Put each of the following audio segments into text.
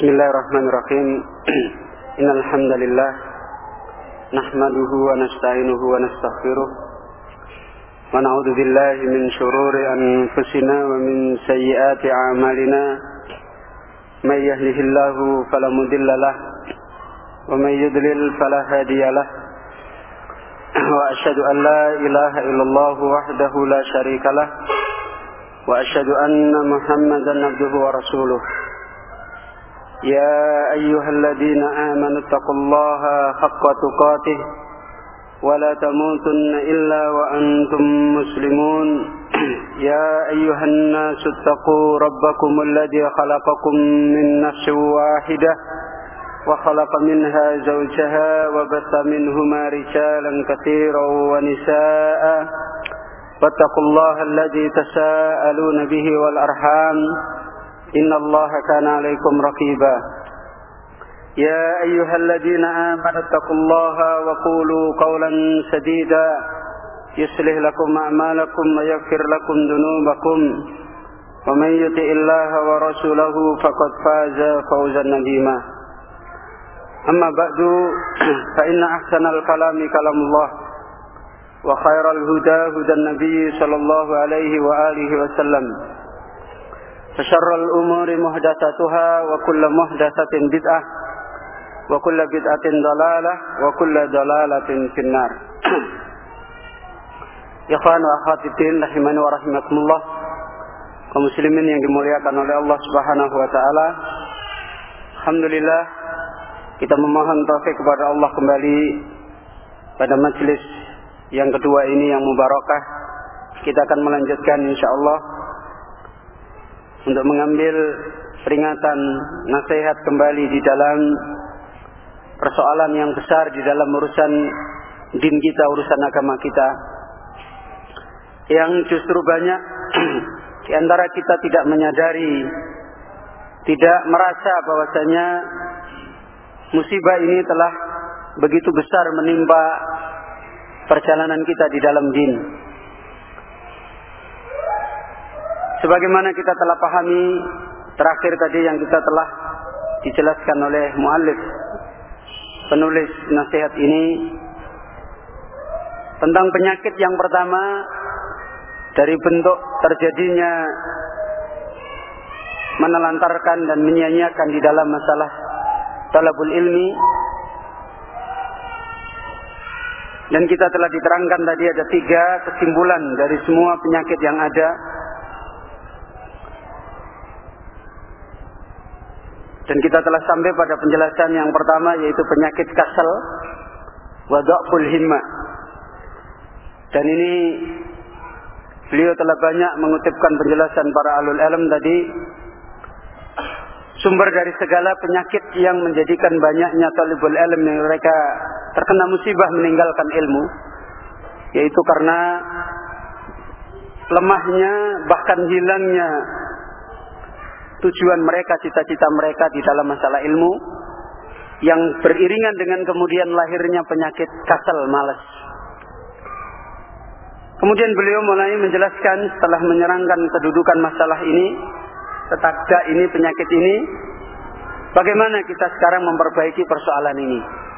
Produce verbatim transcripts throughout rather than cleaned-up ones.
Bismillahirrahmanirrahim. Innal hamdalillah nahmaduhu wa nasta'inuhu wa nastaghfiruh wa na'udzu billahi min shururi anfusina wa min sayyiati a'malina. May yahdihillahu fala mudilla lahu wa may yudlil fala hadiya lahu. Wa asyhadu an la ilaha illallah wahdahu la syarika lahu wa asyhadu anna Muhammadan abduhu wa rasuluh. يا أيها الذين آمنوا اتقوا الله حق تقاته ولا تموتن إلا وأنتم مسلمون. يا أيها الناس اتقوا ربكم الذي خلقكم من نفس واحدة وخلق منها زوجها وبث منهما رجالا كثيرا ونساء واتقوا الله الذي تساءلون به والأرحام إن الله كان عليكم رقيبا. يا أيها الذين آمنوا اتقوا الله وقولوا قولا سديدا يصلح لكم أعمالكم ويغفر لكم ذنوبكم ومن يطع الله ورسوله فقد فاز فوزا عظيما. أما بعد فإن أحسن الكلام كلام الله وخير الهدى هدى النبي صلى الله عليه وآله وسلم. Fasyarrul umuri muhdatsatuha wa kullu muhdatsatin bid'ah wa kullu bid'atin dhalalah wa kullu dhalalatin finnar. Ikhwan wa akhwat fillah rahimani wa rahimakumullah. Kaum muslimin yang dimuliakan oleh Allah Subhanahu wa taala. Alhamdulillah kita memohon taufik kepada Allah kembali pada majelis yang kedua ini yang mubarakah. Kita akan melanjutkan insyaallah untuk mengambil peringatan nasihat kembali di dalam persoalan yang besar di dalam urusan din kita, urusan agama kita, yang justru banyak di antara kita tidak menyadari, tidak merasa bahwasanya musibah ini telah begitu besar menimpa perjalanan kita di dalam din. Sebagaimana kita telah pahami terakhir tadi yang kita telah dijelaskan oleh muallif penulis nasihat ini tentang penyakit yang pertama dari bentuk terjadinya menelantarkan dan menyia-nyiakan di dalam masalah talabul ilmi, dan kita telah diterangkan tadi ada tiga kesimpulan dari semua penyakit yang ada. Dan kita telah sampai pada penjelasan yang pertama, yaitu penyakit kasal wa dha'ful himmah. Dan ini beliau telah banyak mengutipkan penjelasan para ahlul ilm tadi, sumber dari segala penyakit yang menjadikan banyaknya talibul ilm yang mereka terkena musibah meninggalkan ilmu, yaitu karena lemahnya bahkan hilangnya tujuan mereka, cita-cita mereka di dalam masalah ilmu, yang beriringan dengan kemudian lahirnya penyakit kasal, malas. Kemudian beliau mulai menjelaskan setelah menyerangkan kedudukan masalah ini, tetangga ini, penyakit ini, bagaimana kita sekarang memperbaiki persoalan ini.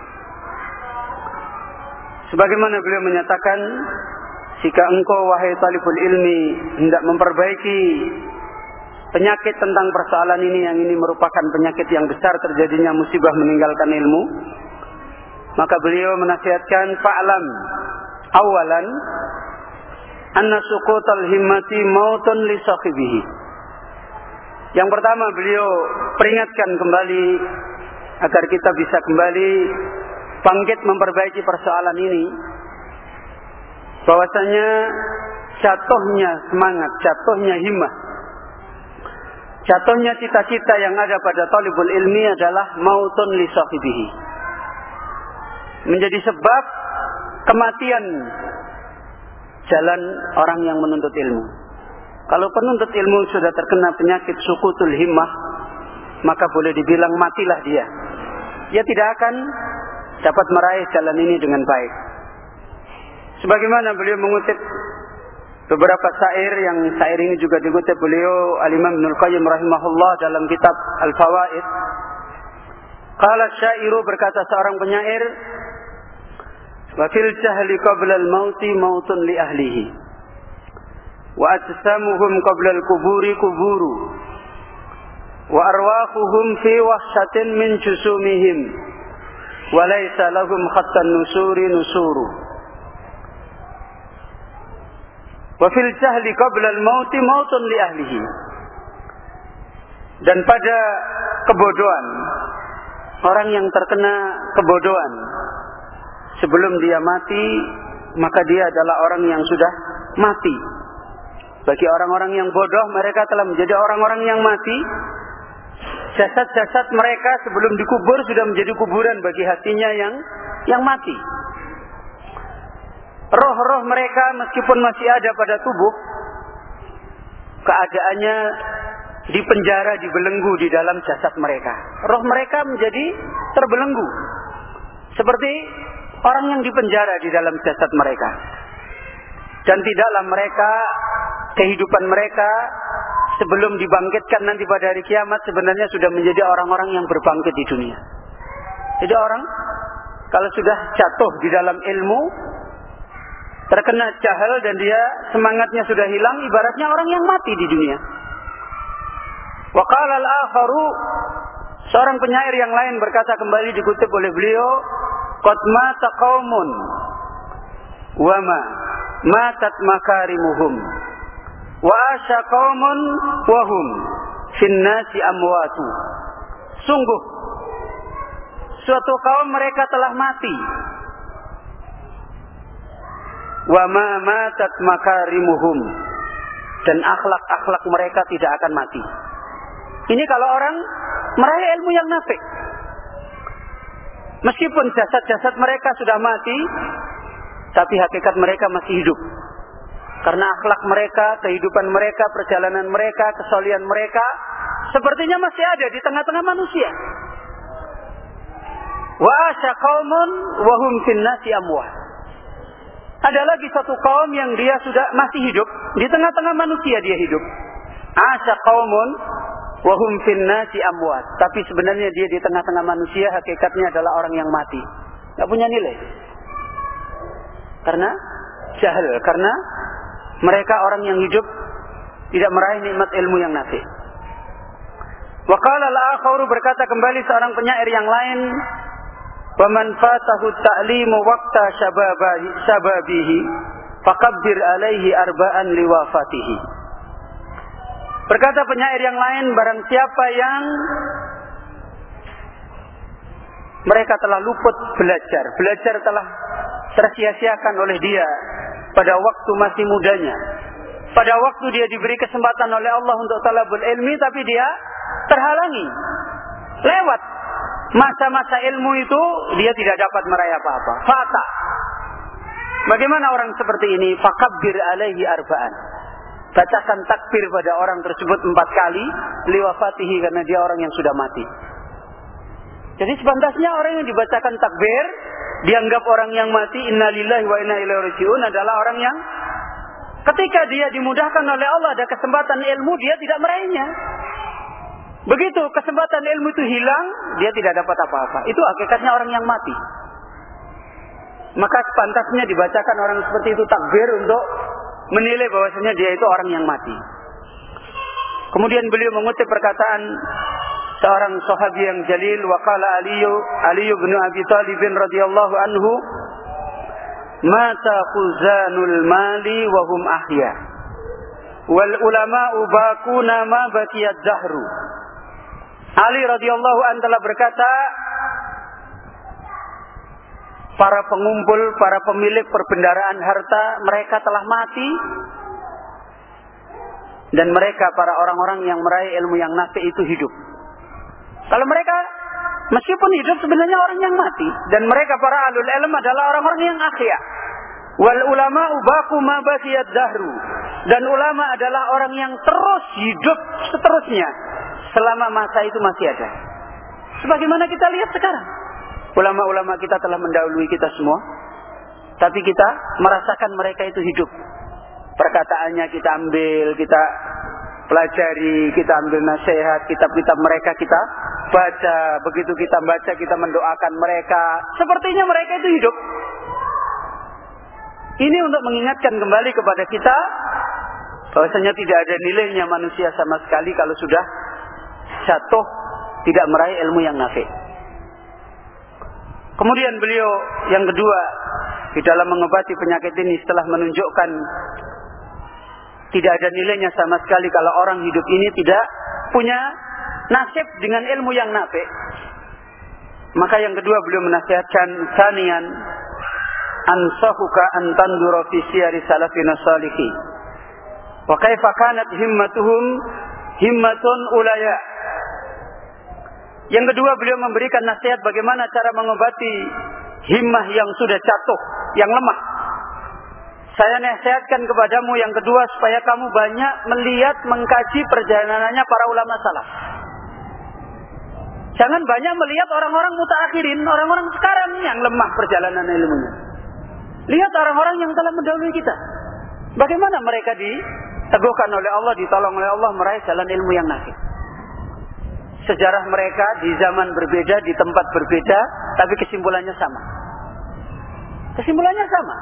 Sebagaimana beliau menyatakan, jika engkau wahai talibul ilmi hendak memperbaiki penyakit tentang persoalan ini, yang ini merupakan penyakit yang besar terjadinya musibah meninggalkan ilmu, maka beliau menasihatkan fa'lam awalan anna suqutal himmati mautun li sahibihi. Yang pertama beliau peringatkan kembali agar kita bisa kembali bangkit memperbaiki persoalan ini, bahwasanya jatuhnya semangat, jatuhnya himmah, jatuhnya cita-cita yang ada pada talibul ilmi adalah mautun li sahibihi, menjadi sebab kematian jalan orang yang menuntut ilmu. Kalau penuntut ilmu sudah terkena penyakit sukutul himmah, maka boleh dibilang matilah dia. Dia tidak akan dapat meraih jalan ini dengan baik. Sebagaimana beliau mengutip beberapa syair, yang syair ini juga dikutip beliau Al-Imam Ibnul Qayyim rahimahullah dalam kitab Al-Fawaid. Qala syairu, berkata seorang penyair, wa fil jahli qabla al-mauti mautun li ahlihi wa ajsamuhum qabla al-kuburi kuburu wa arwahuhum fi wahshatin min jusumihim wa laysa lahum hatta nusuri nusuru. Wa fil jahli qabla al-mauti mautun li ahlihi, dan pada kebodohan, orang yang terkena kebodohan sebelum dia mati, maka dia adalah orang yang sudah mati. Bagi orang-orang yang bodoh, mereka telah menjadi orang-orang yang mati. Jasad-jasad mereka sebelum dikubur sudah menjadi kuburan bagi hatinya yang yang mati. Roh-roh mereka meskipun masih ada pada tubuh, keadaannya dipenjara, dibelenggu di dalam jasad mereka. Roh mereka menjadi terbelenggu seperti orang yang dipenjara di dalam jasad mereka. Dan tidaklah mereka, kehidupan mereka sebelum dibangkitkan nanti pada hari kiamat sebenarnya sudah menjadi orang-orang yang berbangkit di dunia. Jadi orang kalau sudah jatuh di dalam ilmu, terkena jahal dan dia semangatnya sudah hilang, ibaratnya orang yang mati di dunia. Wa qala al-akharu, seorang penyair yang lain berkata, kembali dikutip oleh beliau, qad mata qaumun wa ma matat makarimuhum wa asya qaumun wa hum fin nasi amwatu. Sungguh suatu kaum mereka telah mati, wa ma matat makarimuhum, dan akhlak-akhlak mereka tidak akan mati. Ini kalau orang meraih ilmu yang nafik. Meskipun jasad-jasad mereka sudah mati, tapi hakikat mereka masih hidup. Karena akhlak mereka, kehidupan mereka, perjalanan mereka, kesolian mereka sepertinya masih ada di tengah-tengah manusia. Wa asya qaumun wa hum fin nasi amwat. Ada lagi satu kaum yang dia sudah masih hidup, di tengah-tengah manusia dia hidup. Asya qaumun wa hum fin nasi amwat. Tapi sebenarnya dia di tengah-tengah manusia hakikatnya adalah orang yang mati. Enggak punya nilai. Karena jahil, karena mereka orang yang hidup tidak meraih nikmat ilmu yang nafi. Wa qala al-akharu, berkata kembali seorang penyair yang lain, wa man fatahu ta'limu waqta shababihi shababihi fakabbir alaihi arba'an liwafatihi. Berkata penyair yang lain, barang siapa yang mereka telah luput belajar, belajar telah tersia-siakan oleh dia pada waktu masih mudanya, pada waktu dia diberi kesempatan oleh Allah untuk talabul ilmi, tapi dia terhalangi lewat masa-masa ilmu itu, dia tidak dapat meraih apa-apa. Fata. Bagaimana orang seperti ini? Fakabbir alaihi arba'an. Bacakan takbir pada orang tersebut empat kali, liwafatihi, karena dia orang yang sudah mati. Jadi sepantasnya orang yang dibacakan takbir dianggap orang yang mati, innalillahi wa inna ilaihi raji'un, adalah orang yang ketika dia dimudahkan oleh Allah ada kesempatan ilmu, dia tidak meraihnya. Begitu kesempatan ilmu itu hilang, dia tidak dapat apa-apa. Itu hakikatnya orang yang mati. Maka sepantasnya dibacakan orang seperti itu takbir untuk menilai bahwasanya dia itu orang yang mati. Kemudian beliau mengutip perkataan seorang sahabi yang jalil, wa qala Ali Ali bin Abi Thalib radhiyallahu anhu, mata khuzanul mali wa hum ahya wal ulama'u baquna ma baqiyad dahru. Ali radhiyallahu anhu telah berkata, para pengumpul, para pemilik perbendaharaan harta, mereka telah mati, dan mereka para orang-orang yang meraih ilmu yang nafi itu hidup. Kalau mereka meskipun hidup sebenarnya orang yang mati, dan mereka para alul ilm adalah orang-orang yang ahya. Wal ulama ubaqu ma baqiyad dahru, dan ulama adalah orang yang terus hidup seterusnya selama masa itu masih ada. Sebagaimana kita lihat sekarang, ulama-ulama kita telah mendahului kita semua, tapi kita merasakan mereka itu hidup. Perkataannya kita ambil, kita pelajari, kita ambil nasihat, kitab-kitab mereka kita baca. Begitu kita baca, kita mendoakan mereka. Sepertinya mereka itu hidup. Ini untuk mengingatkan kembali kepada kita bahwasanya tidak ada nilainya manusia sama sekali kalau sudah jatuh, tidak meraih ilmu yang nafi. Kemudian beliau yang kedua di dalam mengobati penyakit ini setelah menunjukkan tidak ada nilainya sama sekali kalau orang hidup ini tidak punya nasib dengan ilmu yang nafi. Maka yang kedua beliau menasihatkan sanian ansahuka an tandura fi siyari salafina salihin wa kaifa kanat himmatuhum himmatun ulaya. Yang kedua beliau memberikan nasihat bagaimana cara mengobati himmah yang sudah jatuh, yang lemah. Saya nasihatkan kepadamu yang kedua supaya kamu banyak melihat, mengkaji perjalanannya para ulama salaf. Jangan banyak melihat orang-orang mutaakhirin, orang-orang sekarang yang lemah perjalanan ilmunya. Lihat orang-orang yang telah mendahului kita. Bagaimana mereka diteguhkan oleh Allah, ditolong oleh Allah meraih jalan ilmu yang nafi. Sejarah mereka di zaman berbeda, di tempat berbeda, tapi kesimpulannya sama. Kesimpulannya sama.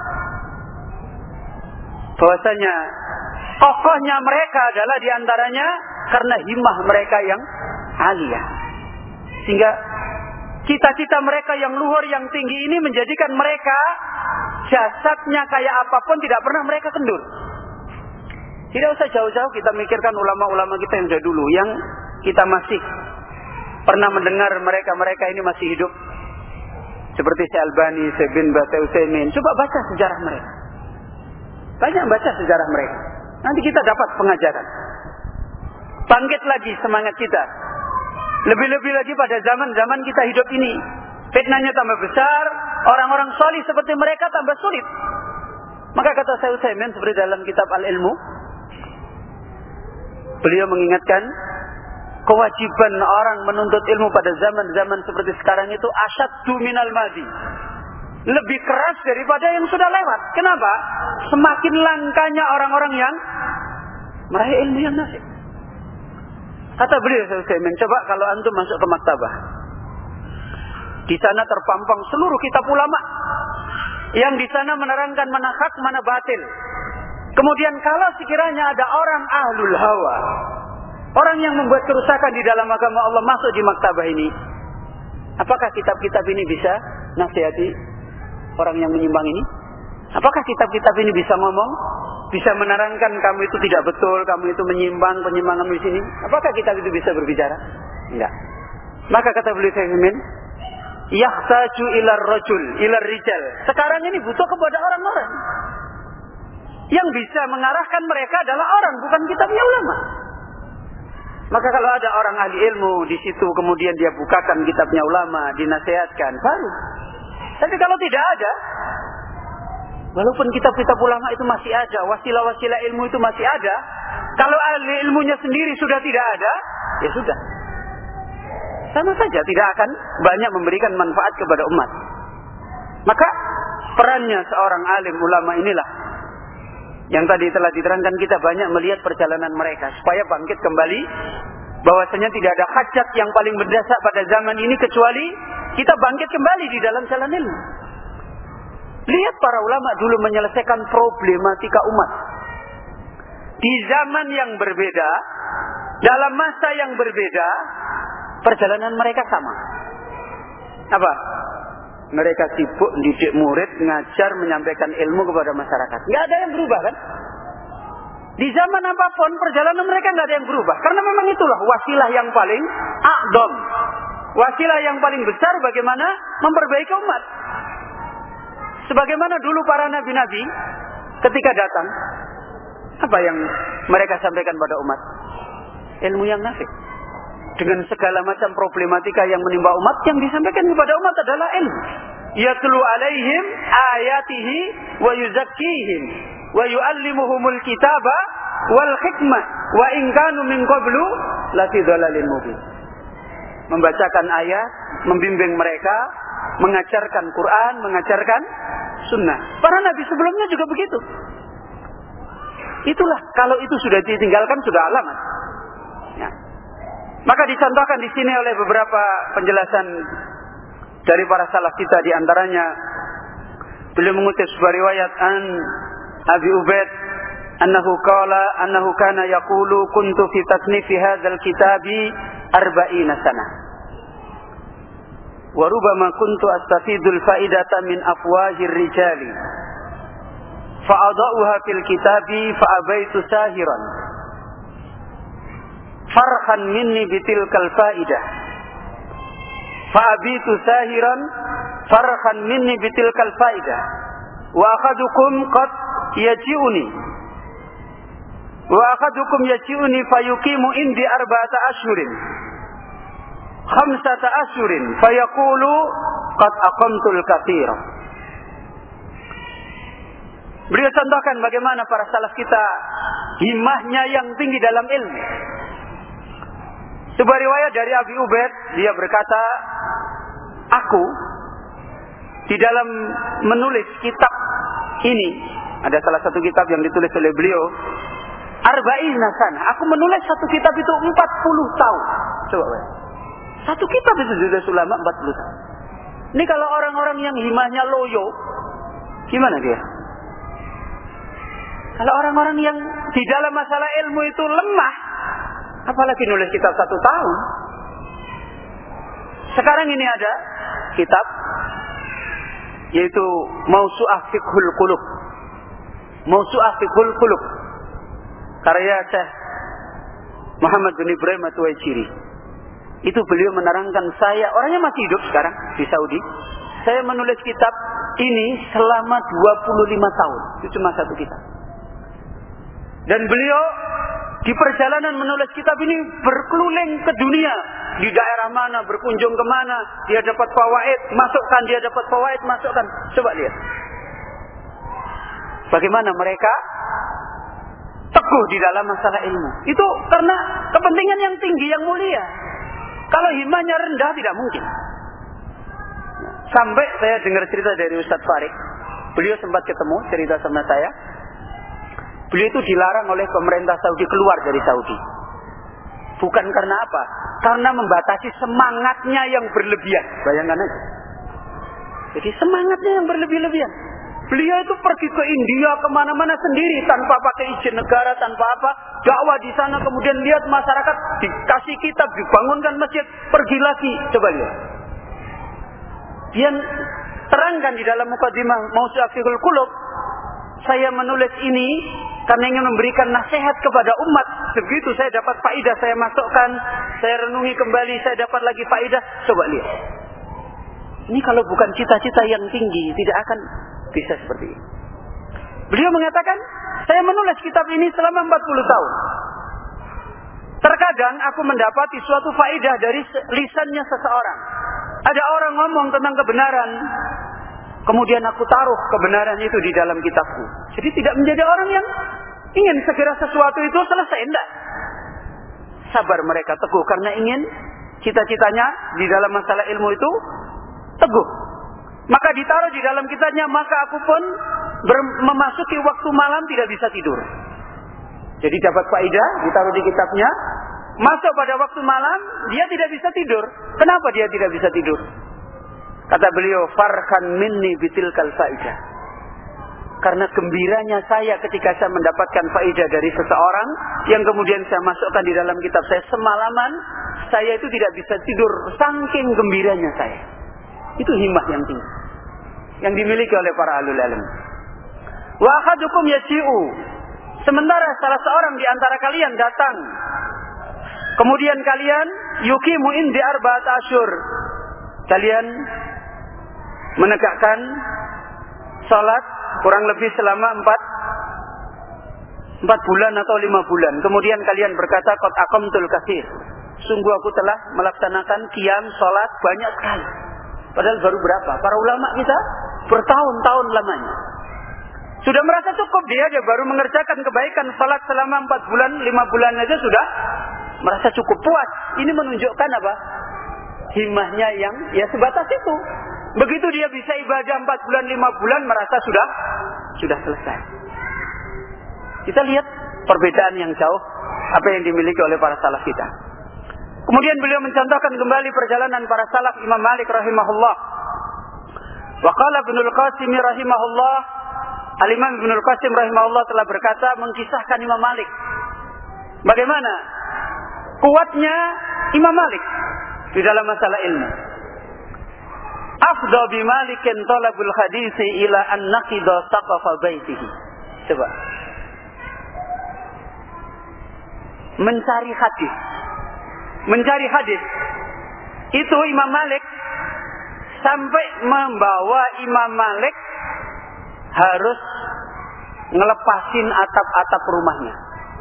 Bahwasanya kokohnya mereka adalah diantaranya karena himmah mereka yang aliyah. Sehingga cita-cita mereka yang luhur, yang tinggi ini menjadikan mereka jasadnya kayak apapun tidak pernah mereka kendur. Tidak usah jauh-jauh kita mikirkan ulama-ulama kita yang sudah dulu, yang kita masih pernah mendengar mereka-mereka ini masih hidup. Seperti Syekh Albani, Syekh bin Baz, Utsaimin. Coba baca sejarah mereka. Banyak baca sejarah mereka. Nanti kita dapat pengajaran. Bangkit lagi semangat kita. Lebih-lebih lagi pada zaman-zaman kita hidup ini. Fitnahnya tambah besar, orang-orang salih seperti mereka tambah sulit. Maka kata Syekh Utsaimin seperti dalam kitab Al-Ilmu, beliau mengingatkan kewajiban orang menuntut ilmu pada zaman-zaman seperti sekarang itu asyaddu minal madi. Lebih keras daripada yang sudah lewat. Kenapa? Semakin langkanya orang-orang yang meraih ilmu yang nafi. Kata beliau, saya mencoba kalau antum masuk ke maktabah. Di sana terpampang seluruh kitab ulama yang di sana menerangkan mana hak, mana batil. Kemudian kalau sekiranya ada orang ahlul hawa, orang yang membuat kerusakan di dalam agama Allah masuk di maktabah ini, apakah kitab-kitab ini bisa nasihati orang yang menyimpang ini? Apakah kitab-kitab ini bisa ngomong, bisa menerangkan kamu itu tidak betul, kamu itu menyimpang, penyimpangan di sini? Apakah kitab itu bisa berbicara? Enggak. Maka kata beliau Syaikhmin, yahtaju ilar rajul, ilar rijal. Sekarang ini butuh kepada orang-orang yang bisa mengarahkan mereka adalah orang, bukan kitabnya ulama. Maka kalau ada orang ahli ilmu di situ, kemudian dia bukakan kitabnya ulama, dinasihatkan, baru. Tapi kalau tidak ada, walaupun kitab-kitab ulama itu masih ada, wasilah-wasilah ilmu itu masih ada, kalau ahli ilmunya sendiri sudah tidak ada, ya sudah. Sama saja, tidak akan banyak memberikan manfaat kepada umat. Maka perannya seorang alim ulama inilah yang tadi telah diterangkan, kita banyak melihat perjalanan mereka supaya bangkit kembali bahwasanya tidak ada hajat yang paling berdasar pada zaman ini kecuali kita bangkit kembali di dalam jalan ilmu. Lihat para ulama dulu menyelesaikan problematika umat di zaman yang berbeda, dalam masa yang berbeda, perjalanan mereka sama. Apa? Mereka sibuk didik murid, ngajar, menyampaikan ilmu kepada masyarakat. Nggak ada yang berubah kan? Di zaman apapun perjalanan mereka nggak ada yang berubah. Karena memang itulah wasilah yang paling a'dham, wasilah yang paling besar bagaimana memperbaiki umat. Sebagaimana dulu para nabi-nabi ketika datang, apa yang mereka sampaikan pada umat? Ilmu yang nafi. Dengan segala macam problematika yang menimpa umat, yang disampaikan kepada umat adalah ilmu. Yatlu alaihim ayatihi wa yuzakkihim wa yuallimuhumul kitaba wal hikmah wa in kanu min qablu lafi dhalalin mubin. Membacakan ayat, membimbing mereka, mengajarkan Quran, mengajarkan sunnah. Para nabi sebelumnya juga begitu. Itulah, kalau itu sudah ditinggalkan sudah alamat. Maka dicontohkan di sini oleh beberapa penjelasan dari para salaf kita, di antaranya beliau mengutip sebuah riwayat an Abi Ubaid annahu qala annahu kana yaqulu kuntu fi tasnifi hadzal kitabi arba'ina sanah wa rubbama kuntu astafidul faidata min afwahir rijali fa adauha fil kitabi fa abaitu sahiran farhan minni bitilkal faidah fa abitu sahiran farhan minni bitilkal faidah wa akhadukum qad yaji'uni wa akhadukum yaji'uni fayuqimu indi arba'ata ashhurin khamsata ashhurin fayaqulu qad aqamtul katsira. Beliau contohkan bagaimana para salaf kita himmahnya yang tinggi dalam ilmu. Sebuah riwayat dari Abi Ubaid, dia berkata, aku di dalam menulis kitab ini, ada salah satu kitab yang ditulis oleh beliau, arba'ina sana, aku menulis satu kitab itu empat puluh tahun. Coba ya. Satu kitab itu sudah selama empat puluh tahun. Ini kalau orang-orang yang himahnya loyo, gimana dia? Kalau orang-orang yang di dalam masalah ilmu itu lemah, apalagi nulis kitab satu tahun. Sekarang ini ada kitab yaitu Mausu'ah Fiqhul Qulub. Mausu'ah Fiqhul Qulub karya Syekh Muhammad bin Ibrahim At-Tuwaijiri. Itu beliau menerangkan, saya orangnya masih hidup sekarang di Saudi. Saya menulis kitab ini selama dua puluh lima tahun. Itu cuma satu kitab. Dan beliau di perjalanan menulis kitab ini berkeliling ke dunia, di daerah mana, berkunjung kemana, dia dapat fawaid, masukkan, dia dapat fawaid, masukkan. Coba lihat bagaimana mereka teguh di dalam masalah ilmu. Itu karena kepentingan yang tinggi, yang mulia. Kalau himmahnya rendah tidak mungkin. Sampai saya dengar cerita dari Ustadz Farid, beliau sempat ketemu, cerita sama saya. Beliau itu dilarang oleh pemerintah Saudi keluar dari Saudi. Bukan karena apa? Karena membatasi semangatnya yang berlebihan. Bayangkan aja. Jadi semangatnya yang berlebih-lebihan. Beliau itu pergi ke India kemana-mana sendiri tanpa pakai izin negara, tanpa apa. Dakwah di sana, kemudian lihat masyarakat, dikasih kitab, dibangunkan masjid, pergi lagi. Coba lihat. Dia terangkan di dalam mukadimah Mausu'ah Fiqhul Qulub, saya menulis ini karena ingin memberikan nasihat kepada umat. Begitu saya dapat faidah, saya masukkan, saya renungi kembali, saya dapat lagi faidah. Coba lihat. Ini kalau bukan cita-cita yang tinggi, tidak akan bisa seperti ini. Beliau mengatakan, saya menulis kitab ini selama empat puluh tahun. Terkadang aku mendapati suatu faidah dari lisannya seseorang. Ada orang ngomong tentang kebenaran, kemudian aku taruh kebenaran itu di dalam kitabku. Jadi tidak menjadi orang yang ingin segera sesuatu itu selesai. Tidak. Sabar mereka, teguh. Karena ingin cita-citanya di dalam masalah ilmu itu teguh. Maka ditaruh di dalam kitabnya. Maka aku pun ber- memasuki waktu malam tidak bisa tidur. Jadi dapat faedah, ditaruh di kitabnya. Masuk pada waktu malam, dia tidak bisa tidur. Kenapa dia tidak bisa tidur? Kata beliau, farhan minni bitilkal faidah. Karena gembiranya saya ketika saya mendapatkan faidah dari seseorang yang kemudian saya masukkan di dalam kitab saya semalaman, saya itu tidak bisa tidur saking gembiranya saya. Itu himmah yang tinggi yang dimiliki oleh para ahlul ilm. Wa ahadukum yaji'u. Sementara salah seorang di antara kalian datang, kemudian kalian yuqimu indi arba'at asyur. Kalian menegakkan salat kurang lebih selama empat empat bulan atau lima bulan. Kemudian kalian berkata, qad aqamtul katsir. Sungguh aku telah melaksanakan qiyam salat banyak sekali. Padahal baru berapa? Para ulama kita bertahun-tahun lamanya. Sudah merasa cukup dia, dia baru mengerjakan kebaikan salat selama empat bulan, lima bulan aja sudah merasa cukup puas. Ini menunjukkan apa? Himmahnya yang ya sebatas itu. Begitu dia bisa ibadah empat bulan, lima bulan, merasa sudah sudah selesai. Kita lihat perbedaan yang jauh apa yang dimiliki oleh para salaf kita. Kemudian beliau mencontohkan kembali perjalanan para salaf Imam Malik rahimahullah. Wa qala Ibnul Qasim rahimahullah, Al-Imam Ibnul Qasim rahimahullah telah berkata mengkisahkan Imam Malik. Bagaimana kuatnya Imam Malik di dalam masalah ilmu. Afdha bi Malikin talabul hadisi ila an naqida saqafa baitihi. Coba. Mencari hadis. Mencari hadis. Itu Imam Malik sampai membawa Imam Malik harus ngelepasin atap-atap rumahnya.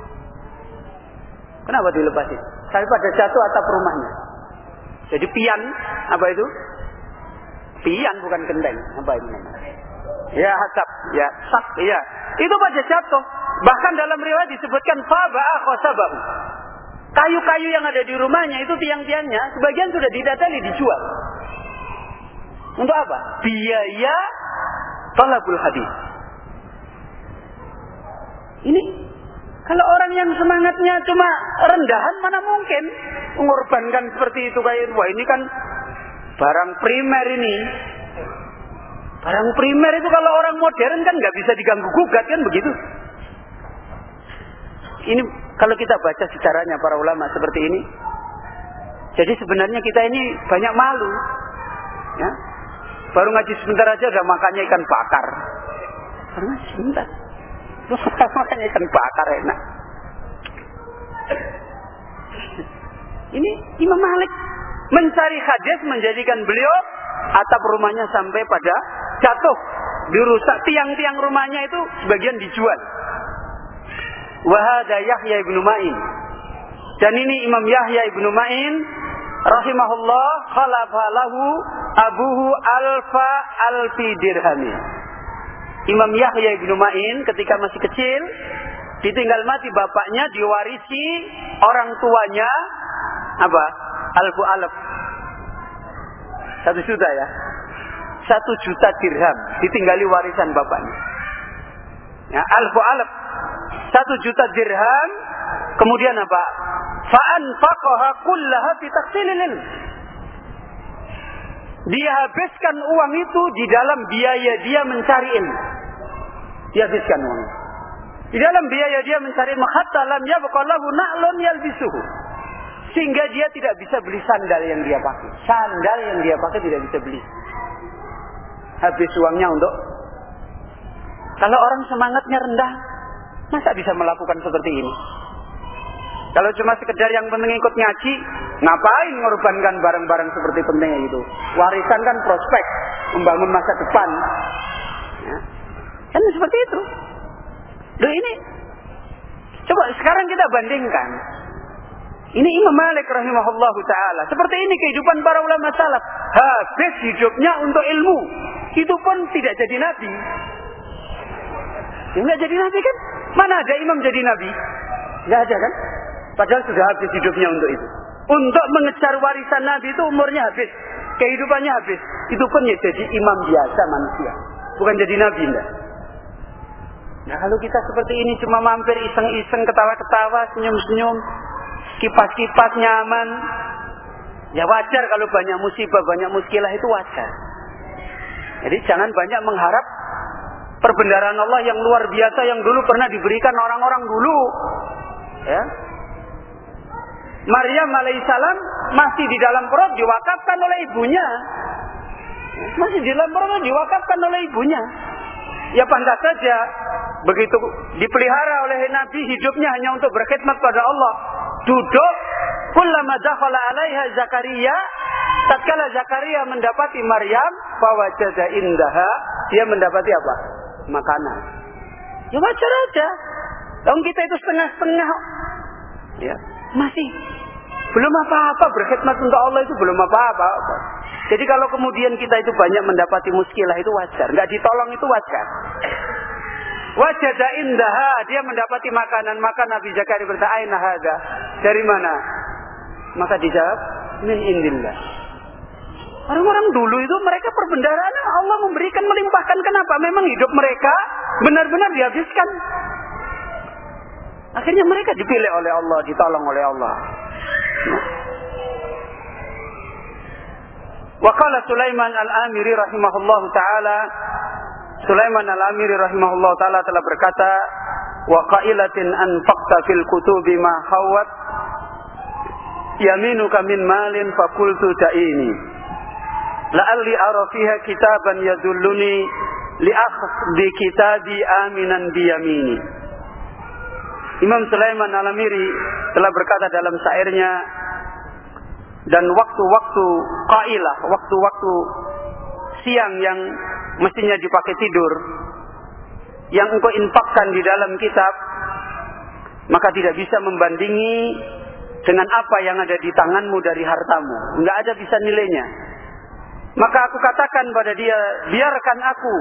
Kenapa dilepasin? Sampai pada jatuh atap rumahnya. Jadi pian, apa itu? Pian bukan genteng, apa itu namanya? Ya atap, ya sak, ya. Itu pada jatuh. Bahkan dalam riwayat disebutkan faba'a khosabahu. Kayu-kayu yang ada di rumahnya itu tiang-tiangnya sebagian sudah didatali dijual. Untuk apa? Biaya talabul hadis. Ini kalau orang yang semangatnya cuma rendahan mana mungkin mengorbankan seperti itu kayak wah ini kan barang primer ini. Barang primer itu kalau orang modern kan nggak bisa diganggu gugat kan begitu. Ini kalau kita baca sejarahnya para ulama seperti ini, jadi sebenarnya kita ini banyak malu, ya. Baru ngaji sebentar aja udah makannya ikan bakar. Baru ngaji sebentar, lu makannya ikan bakar enak. Ini Imam Malik mencari hadis menjadikan beliau atap rumahnya sampai pada jatuh, dirusak, tiang-tiang rumahnya itu sebagian dijual. Wahada Yahya ibnu Ma'in, dan ini Imam Yahya ibnu Ma'in rahimahullah khalafa lahu abuhu alfa alfi dirhami. Imam Yahya ibnu Ma'in ketika masih kecil ditinggal mati bapaknya, diwarisi orang tuanya apa? Alfu alf. Satu juta ya. Satu juta dirham ditinggali warisan bapaknya. Ya, alfu alf. Satu juta dirham. Kemudian apa? Fa'anfaqaha kullaha fi tahsilil ilm. Dia habiskan uang itu di dalam biaya dia mencari ilmu. Dia habiskan uang. Di dalam biaya dia mencari ilmu, hatta lam yabqa lahu na'lun yalbisuhu. Sehingga dia tidak bisa beli sandal yang dia pakai. Sandal yang dia pakai tidak bisa beli. Habis uangnya untuk. Kalau orang semangatnya rendah, masa bisa melakukan seperti ini? Kalau cuma sekedar yang penting ikut ngaji, ngapain mengorbankan barang-barang seperti pentingnya itu? Warisan kan prospek, membangun masa depan. Ya. Kan seperti itu. Loh ini, coba sekarang kita bandingkan. Ini Imam Malik rahimahullahu ta'ala. Seperti ini kehidupan para ulama salaf. Habis hidupnya untuk ilmu. Itu pun tidak jadi nabi. Tidak jadi nabi kan? Mana ada imam jadi nabi? Tidak ada kan? Padahal sudah habis hidupnya untuk itu. Untuk mengejar warisan nabi itu umurnya habis. Kehidupannya habis. Itu pun ya jadi imam biasa manusia. Bukan jadi nabi enggak. Nah kalau kita seperti ini cuma mampir iseng-iseng, ketawa-ketawa, senyum-senyum, kipas-kipas nyaman, ya wajar kalau banyak musibah, banyak muskilah itu wajar. Jadi jangan banyak mengharap perbendaharaan Allah yang luar biasa yang dulu pernah diberikan orang-orang dulu. Ya. Maryam alaihissalam masih di dalam perut diwakafkan oleh ibunya. Masih di dalam perut diwakafkan oleh ibunya. Ya pantas saja begitu dipelihara oleh Nabi, hidupnya hanya untuk berkhidmat pada Allah. Duduk, kullama dakhala alaiha Zakaria, tatkala Zakaria mendapati Maryam, fawajada indaha, dia mendapati apa? Makanan. Ya wajar aja. Dong kita itu setengah-setengah. Ya, masih belum apa-apa, berkhidmat untuk Allah itu belum apa-apa. Jadi kalau kemudian kita itu banyak mendapati muskilah itu wajar, enggak ditolong itu wajar. Wajada indaha, dia mendapati makanan, maka Nabi Zakaria bertanya, "Aina hadza?" Dari mana? Maka dijawab, "Min indillah." Orang-orang dulu itu mereka perbendaharaan Allah memberikan, melimpahkan. Kenapa? Memang hidup mereka benar-benar dihabiskan. Akhirnya mereka dipilih oleh Allah, ditolong oleh Allah. Nah, Wa qala Sulaiman Al-Amiri rahimahullahu taala, Sulaiman Al-Amiri rahimahullahu taala telah berkata, wa qailatin anfaqta fil kutubi ma khawat yaminuka min malin fakultu ta'ini la'alli ara fiha kitaban yadulluni li akhdi kitabi aminan bi yamini. Imam Sulaiman Al-Amiri telah berkata dalam syairnya, dan waktu-waktu qailah, waktu-waktu siang yang mestinya dipakai tidur, yang engkau infakkan di dalam kitab, maka tidak bisa membandingi dengan apa yang ada di tanganmu dari hartamu. Enggak ada bisa nilainya. Maka aku katakan pada dia, biarkan aku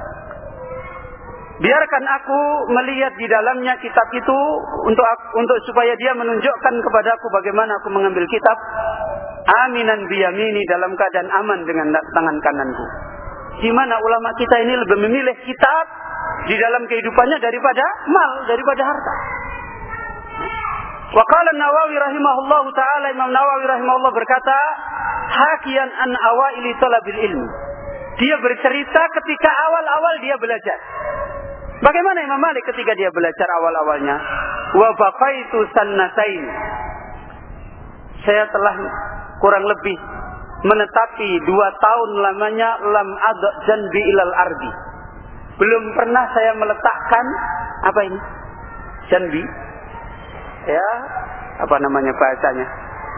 biarkan aku melihat di dalamnya kitab itu untuk untuk supaya dia menunjukkan kepadaku bagaimana aku mengambil kitab aminan biyamini, dalam keadaan aman dengan tangan kananku. Di mana ulama kita ini lebih memilih kitab di dalam kehidupannya daripada mal, daripada harta. Wa qala An-Nawawi rahimahullahu taala, Imam Nawawi rahimahullah berkata, hakian an awaili talabil ilmi. Dia bercerita ketika awal-awal dia belajar. Bagaimana Imam Malik ketika dia belajar awal-awalnya? Wa baqaitu sannatain. Saya telah kurang lebih menetapi dua tahun lamanya lam adh janbi ilal ardi. Belum pernah saya meletakkan apa ini? Janbi. Ya, apa namanya bahasanya?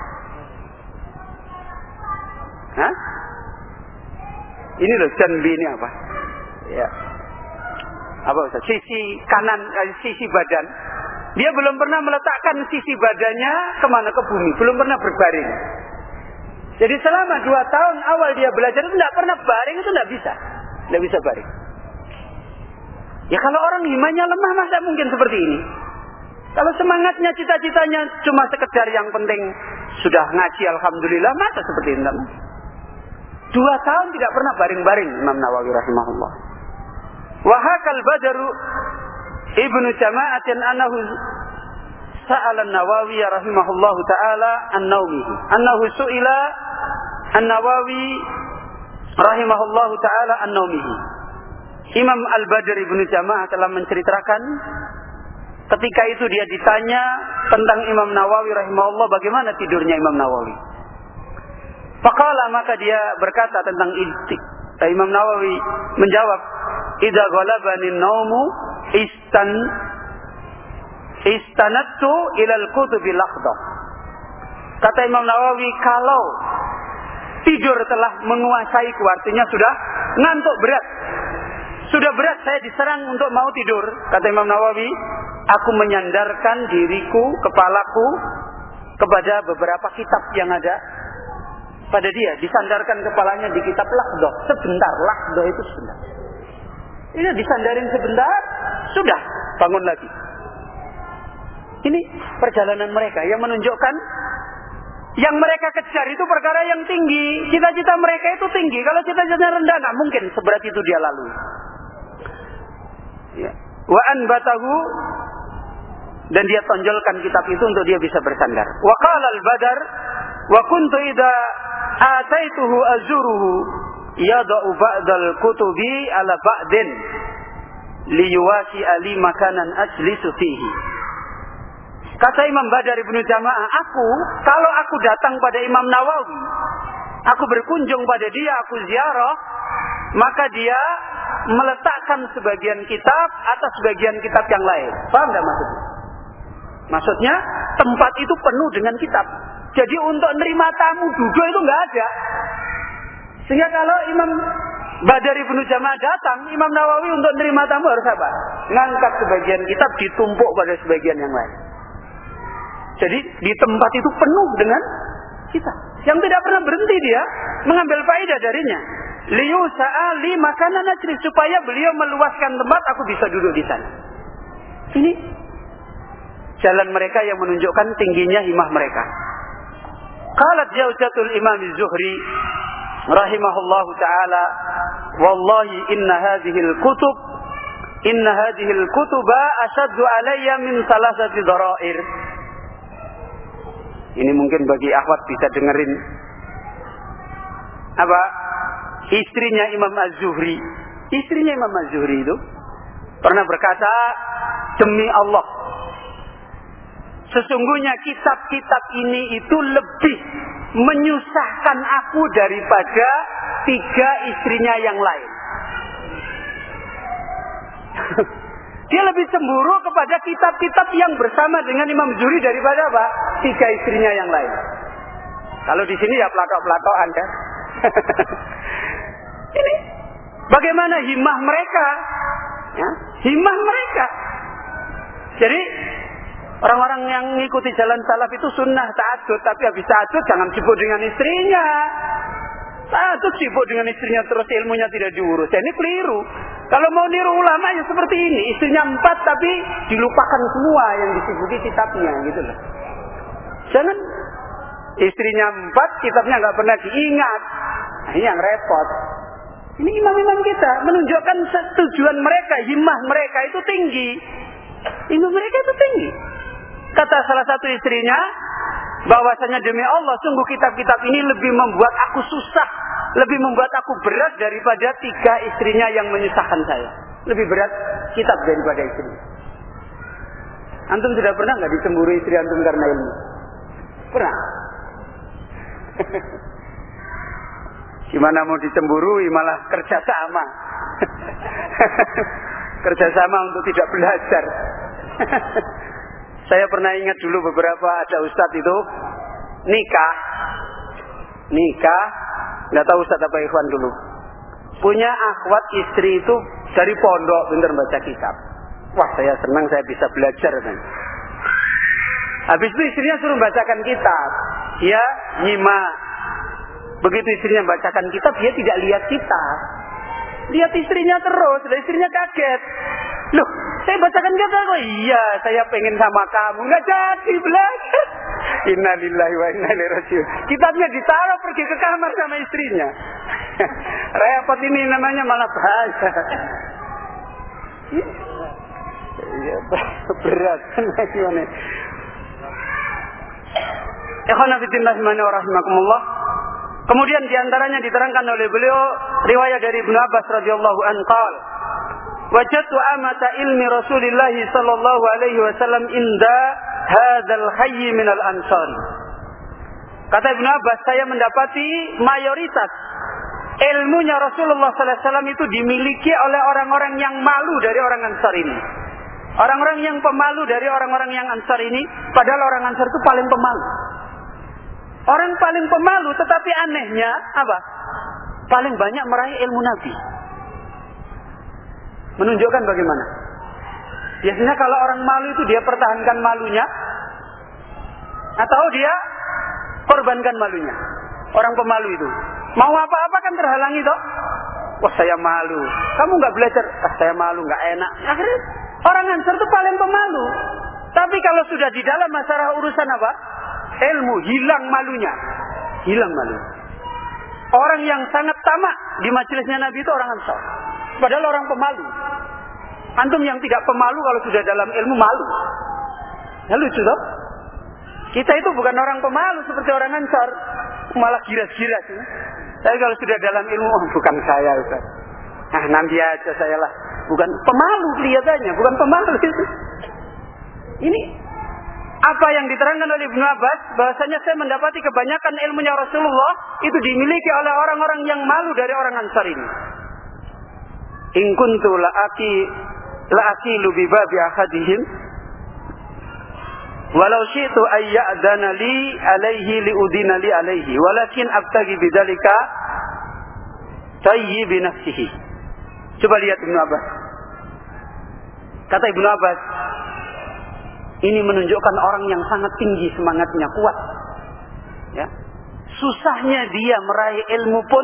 Hah? Ini loh janbi ini apa? Ya. Apa Ustaz? Sisi kanan, eh, sisi badan. Dia belum pernah meletakkan sisi badannya kemana, ke bumi. Belum pernah berbaring. Jadi selama dua tahun awal dia belajar itu tidak pernah baring, itu tidak bisa. Tidak bisa baring. Ya kalau orang imannya lemah, masa mungkin seperti ini? Kalau semangatnya, cita-citanya cuma sekedar yang penting sudah ngaji, alhamdulillah, masa seperti ini? Dua tahun tidak pernah baring-baring Imam Nawawi rahimahullah. Wahakal Badaru Ibnu Jama'atin anahu sa'ala An-Nawawi rahimahullahu ta'ala an-naumihi. Annahu su'ila An-Nawawi rahimahullahu ta'ala an-naumihi. Imam Al-Badr Ibnu Jama'ah telah menceritakan ketika itu dia ditanya tentang Imam Nawawi rahimahullah, bagaimana tidurnya Imam Nawawi. Faqala, maka dia berkata tentang itu. Imam Nawawi menjawab, idza ghalabani an-naumu istan istanattu ila al-kutubil akhdar. Kata Imam Nawawi, kalau tidur telah menguasaiku, artinya sudah ngantuk berat, sudah berat saya diserang untuk mau tidur, kata Imam Nawawi, aku menyandarkan diriku, kepalaku kepada beberapa kitab yang ada pada dia, disandarkan kepalanya di kitab Lakhdah. Sebentar, Lakhdah itu sebentar. Ini disandarin sebentar, sudah bangun lagi. Ini perjalanan mereka yang menunjukkan yang mereka kejar itu perkara yang tinggi. Cita-cita mereka itu tinggi. Kalau cita-cita rendah, nggak mungkin seberat itu dia lalui. Ya. Wa anbatahu, dan dia tonjolkan kitab itu untuk dia bisa bersandar. Wa qala al-Badar, wa kuntu idza ataituhu azuruhu yada'u ba'dal kutubi ala ba'din liyuwasi ali makanan ajlisu fihi. Kata Imam Badar Ibnu Jama'ah, aku kalau aku datang pada Imam Nawawi, aku berkunjung pada dia, aku ziarah, maka dia meletakkan sebagian kitab atas sebagian kitab yang lain. Paham enggak maksudnya? Maksudnya tempat itu penuh dengan kitab. Jadi untuk nerima tamu duduk itu enggak ada. Sehingga kalau Imam Badar Ibnu Jama'ah datang, Imam Nawawi untuk nerima tamu harus apa? Ngangkat sebagian kitab, ditumpuk pada sebagian yang lain. Jadi di tempat itu penuh dengan kitab yang tidak pernah berhenti dia mengambil faedah darinya. Liyu sa'ali makanan ajri, supaya beliau meluaskan tempat, aku bisa duduk di sana. Ini jalan mereka yang menunjukkan tingginya himmah mereka. Qalat Jauzatul Imam Az-Zuhri rahimahullahu taala, wallahi inna hadhihi al-kutub inna hadhihi al-kutuba ashaddu alayya min salasati dharair. Ini mungkin bagi akhwat bisa dengerin apa istrinya Imam Az-Zuhri, istrinya Imam Az-Zuhri itu pernah berkata, demi Allah, sesungguhnya kitab-kitab ini itu lebih menyusahkan aku daripada tiga istrinya yang lain. Dia lebih cemburu kepada kitab-kitab yang bersama dengan Imam Zuhri daripada apa? Tiga istrinya yang lain. Kalau di sini ya pelatok-pelatokan kan. Ini bagaimana himmah mereka? Ya, himmah mereka. Jadi orang-orang yang mengikuti jalan salaf itu sunnah ta'addud, tapi habis ta'addud jangan sibuk dengan istrinya. Ta'addud sibuk dengan istrinya terus ilmunya tidak diurus. Ini keliru. Kalau mau niru ulama ya seperti ini, istrinya empat tapi dilupakan semua yang disibuki kitabnya, gitu loh. Jangan istrinya empat, kitabnya nggak pernah diingat. Nah, ini yang repot. Ini imam-imam kita menunjukkan tujuan mereka, himmah mereka itu tinggi. Himmah mereka itu tinggi. Kata salah satu istrinya, bahwasanya demi Allah, sungguh kitab-kitab ini lebih membuat aku susah, lebih membuat aku berat daripada tiga istrinya yang menyusahkan saya. Lebih berat kitab daripada istri. Antum tidak pernah nggak dicemburu istri antum karena ilmu? Pernah? Gimana mau dicemburui, malah kerja sama. Kerja sama untuk tidak belajar. Saya pernah ingat dulu beberapa ada ustadz itu nikah, nikah, nggak tahu ustadz apa ikhwan dulu, punya akhwat istri itu dari pondok, pintar baca kitab. Wah, saya senang saya bisa belajar kan. Habis itu istrinya suruh bacakan kitab, dia nyimak. Begitu istrinya bacakan kitab, dia tidak lihat kitab, lihat istrinya terus. Dan istrinya kaget. Loh, saya bacakan kitab kok. Iya, saya pengen sama kamu. Nggak jadi belajar. Innalillahi wa inna ilaihi raji'un. Kitabnya ditaruh pergi ke kamar sama istrinya. Repot ini namanya, malah bahaya. Iya, berat. Gimana? Ikhwan fillah rahimakumullah. Kemudian diantaranya diterangkan oleh beliau riwayat dari Ibnu Abbas radhiyallahu anhu qala wajadtu amata ilmi Rasulillah sallallahu alaihi wasallam inda hadzal hayy min al-ansar. Kata Ibnu Abbas, saya mendapati mayoritas ilmunya Rasulullah sallallahu alaihi wasallam itu dimiliki oleh orang-orang yang malu dari orang Ansar ini. Orang-orang yang pemalu dari orang-orang yang Ansar ini, padahal orang Ansar itu paling pemalu. Orang paling pemalu, tetapi anehnya apa? Paling banyak meraih ilmu Nabi. Menunjukkan bagaimana? Biasanya kalau orang malu itu dia pertahankan malunya, atau dia korbankan malunya. Orang pemalu itu mau apa-apa kan terhalangi toh. Wah, saya malu. Kamu nggak belajar? Ah, saya malu, nggak enak. Akhirnya orang Ansar itu paling pemalu. Tapi kalau sudah di dalam masalah urusan apa? Ilmu, hilang malunya. Hilang malu. Orang yang sangat tamak di majelisnya Nabi itu orang Ansar. Padahal orang pemalu. Antum yang tidak pemalu kalau sudah dalam ilmu malu. Ya lucu toh? Kita itu bukan orang pemalu seperti orang Ansar. Malah giras-giras. Tapi kalau sudah dalam ilmu, oh, bukan saya Ustaz. Nah, nanti aja saya lah. Bukan pemalu kelihatannya, bukan pemalu itu. Ini apa yang diterangkan oleh Ibnu Abbas, bahwasanya saya mendapati kebanyakan ilmunya Rasulullah itu dimiliki oleh orang-orang yang malu dari orang Ansar ini. In kuntu la'aki la'akilu bi babi ahadihim walau syi'tu ay ya'dana li alaihi li udina li alaihi walakin abtagi bidzalika tayyib nafsihi. Coba lihat Ibnu Abbas. Kata Ibnu Abbas, ini menunjukkan orang yang sangat tinggi semangatnya, kuat. Ya. Susahnya dia meraih ilmu pun,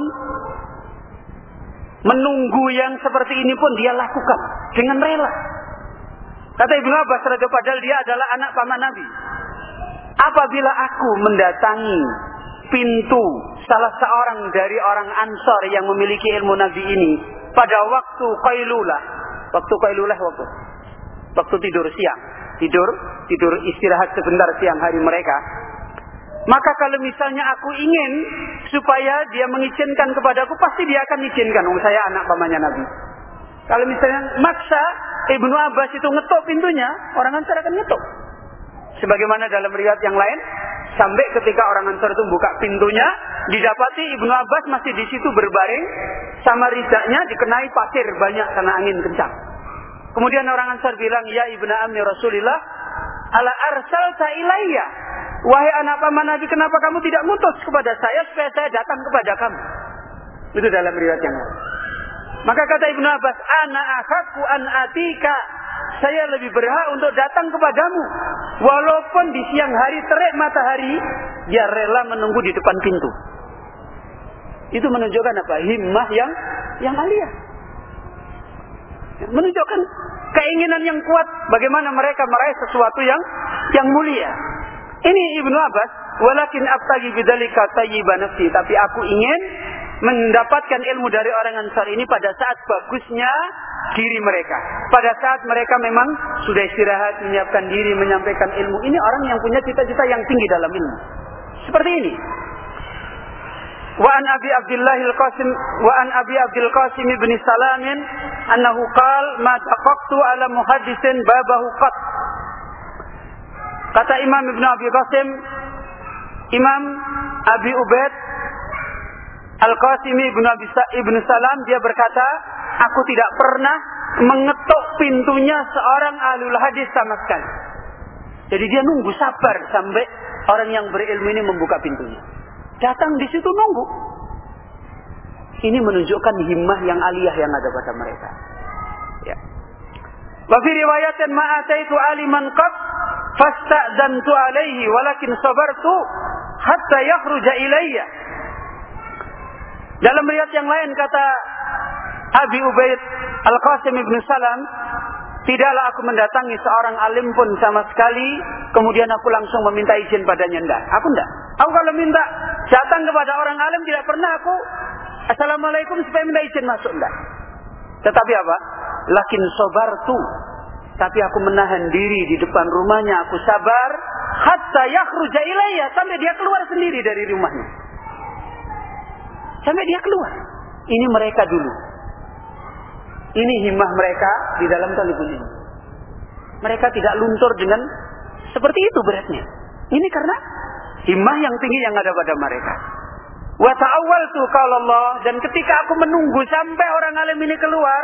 menunggu yang seperti ini pun dia lakukan dengan rela. Kata Ibnu Abbas, padahal dia adalah anak paman Nabi. Apabila aku mendatangi pintu salah seorang dari orang Ansar yang memiliki ilmu Nabi ini pada waktu qailulah, waktu qailulah waktu waktu tidur siang. Tidur, tidur istirahat sebentar siang hari mereka. Maka kalau misalnya aku ingin supaya dia mengizinkan kepadaku, pasti dia akan izinkan. Oh, saya anak pamannya Nabi. Kalau misalnya maksa Ibnu Abbas itu ngetuk pintunya, orang Ansar akan ngetuk. Sebagaimana dalam riwayat yang lain, sampai ketika orang Ansar itu buka pintunya, didapati Ibnu Abbas masih di situ berbaring, sama ridanya dikenai pasir banyak karena angin kencang. Kemudian orang Ansar bilang, ya Ibnu Ammi Rasulillah, ala arsalta ilayya, wahai anak paman Nabi, kenapa kamu tidak ngutus kepada saya supaya saya datang kepada kamu? Itu dalam riwayat yang lain. Maka kata Ibnu Abbas, ana akhaku an atika, saya lebih berhak untuk datang kepadamu, walaupun di siang hari terik matahari, dia rela menunggu di depan pintu. Itu menunjukkan apa? Himmah yang yang aliyah. Menunjukkan keinginan yang kuat bagaimana mereka meraih sesuatu yang yang mulia. Ini Ibnu Abbas, walakin abtagi bidzalika tayyiba nafsi, tapi aku ingin mendapatkan ilmu dari orang Ansar ini pada saat bagusnya diri mereka. Pada saat mereka memang sudah istirahat, menyiapkan diri, menyampaikan ilmu. Ini orang yang punya cita-cita yang tinggi dalam ilmu. Seperti ini. Wa an Abi Abdullah al-Qasim wa an Abi Abdul Qasim bin Salam annahu qala ma taqaqtu ala muhaddisin babahu qat. Kata Imam Ibnu Abi Qasim, Imam Abi Ubaid Al-Qasimi Ibnu Abi Ibnu Salam, dia berkata, aku tidak pernah mengetuk pintunya seorang ahlul hadis sama sekali. Jadi dia nunggu sabar sampai orang yang berilmu ini membuka pintunya. Datang di situ nunggu. Ini menunjukkan himmah yang aliyah yang ada pada mereka. Ya. Wa fi riwayatin ma ataitu aliman qad fasta'dantu alaihi walakin sabartu hatta yakhruja ilayya. Dalam riwayat yang lain kata Abi Ubaid Al-Qasim ibn Salam, tidaklah aku mendatangi seorang alim pun sama sekali, kemudian aku langsung meminta izin padanya. Enggak, aku enggak. Aku kalau minta datang kepada orang alim tidak pernah aku assalamualaikum supaya minta izin masuk, enggak. Tetapi apa? Lakin sabartu, tapi aku menahan diri di depan rumahnya, aku sabar hatta yakhruja ilayya, sampai dia keluar sendiri dari rumahnya. Sampai dia keluar. Ini mereka dulu. Ini himmah mereka di dalam talibul ilmi. Mereka tidak luntur dengan seperti itu beratnya. Ini karena himmah yang tinggi yang ada pada mereka. Wa ta'awwaltu qala Allah, dan ketika aku menunggu sampai orang alim ini keluar,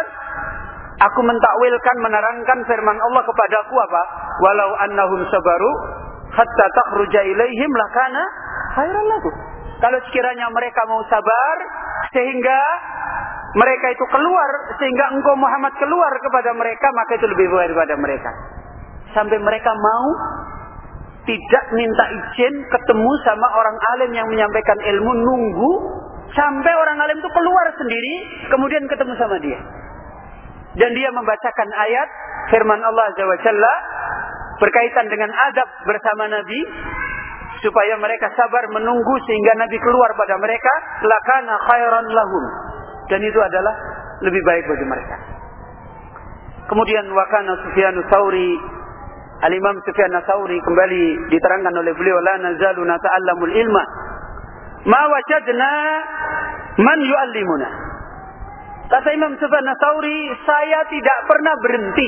aku mentakwilkan, menerangkan firman Allah kepadaku apa? Walau annahum sabaru hatta takhruja ilaihim lakana khairan lahum. Kalau sekiranya mereka mau sabar sehingga mereka itu keluar, sehingga engkau Muhammad keluar kepada mereka, maka itu lebih baik daripada mereka. Sampai mereka mau tidak minta izin ketemu sama orang alim yang menyampaikan ilmu, nunggu sampai orang alim itu keluar sendiri, kemudian ketemu sama dia. Dan dia membacakan ayat firman Allah Azza wa Jalla berkaitan dengan adab bersama Nabi, supaya mereka sabar menunggu sehingga Nabi keluar pada mereka, lakana khairan lahum, dan itu adalah lebih baik bagi mereka. Kemudian wakana Sufyan Tsauri, Al-Imam Sufyan Tsauri kembali diterangkan oleh beliau, la nazalu nata'allamul ilma ma wajadna man yu'allimuna. Kata Imam Sufyan Tsauri, saya tidak pernah berhenti,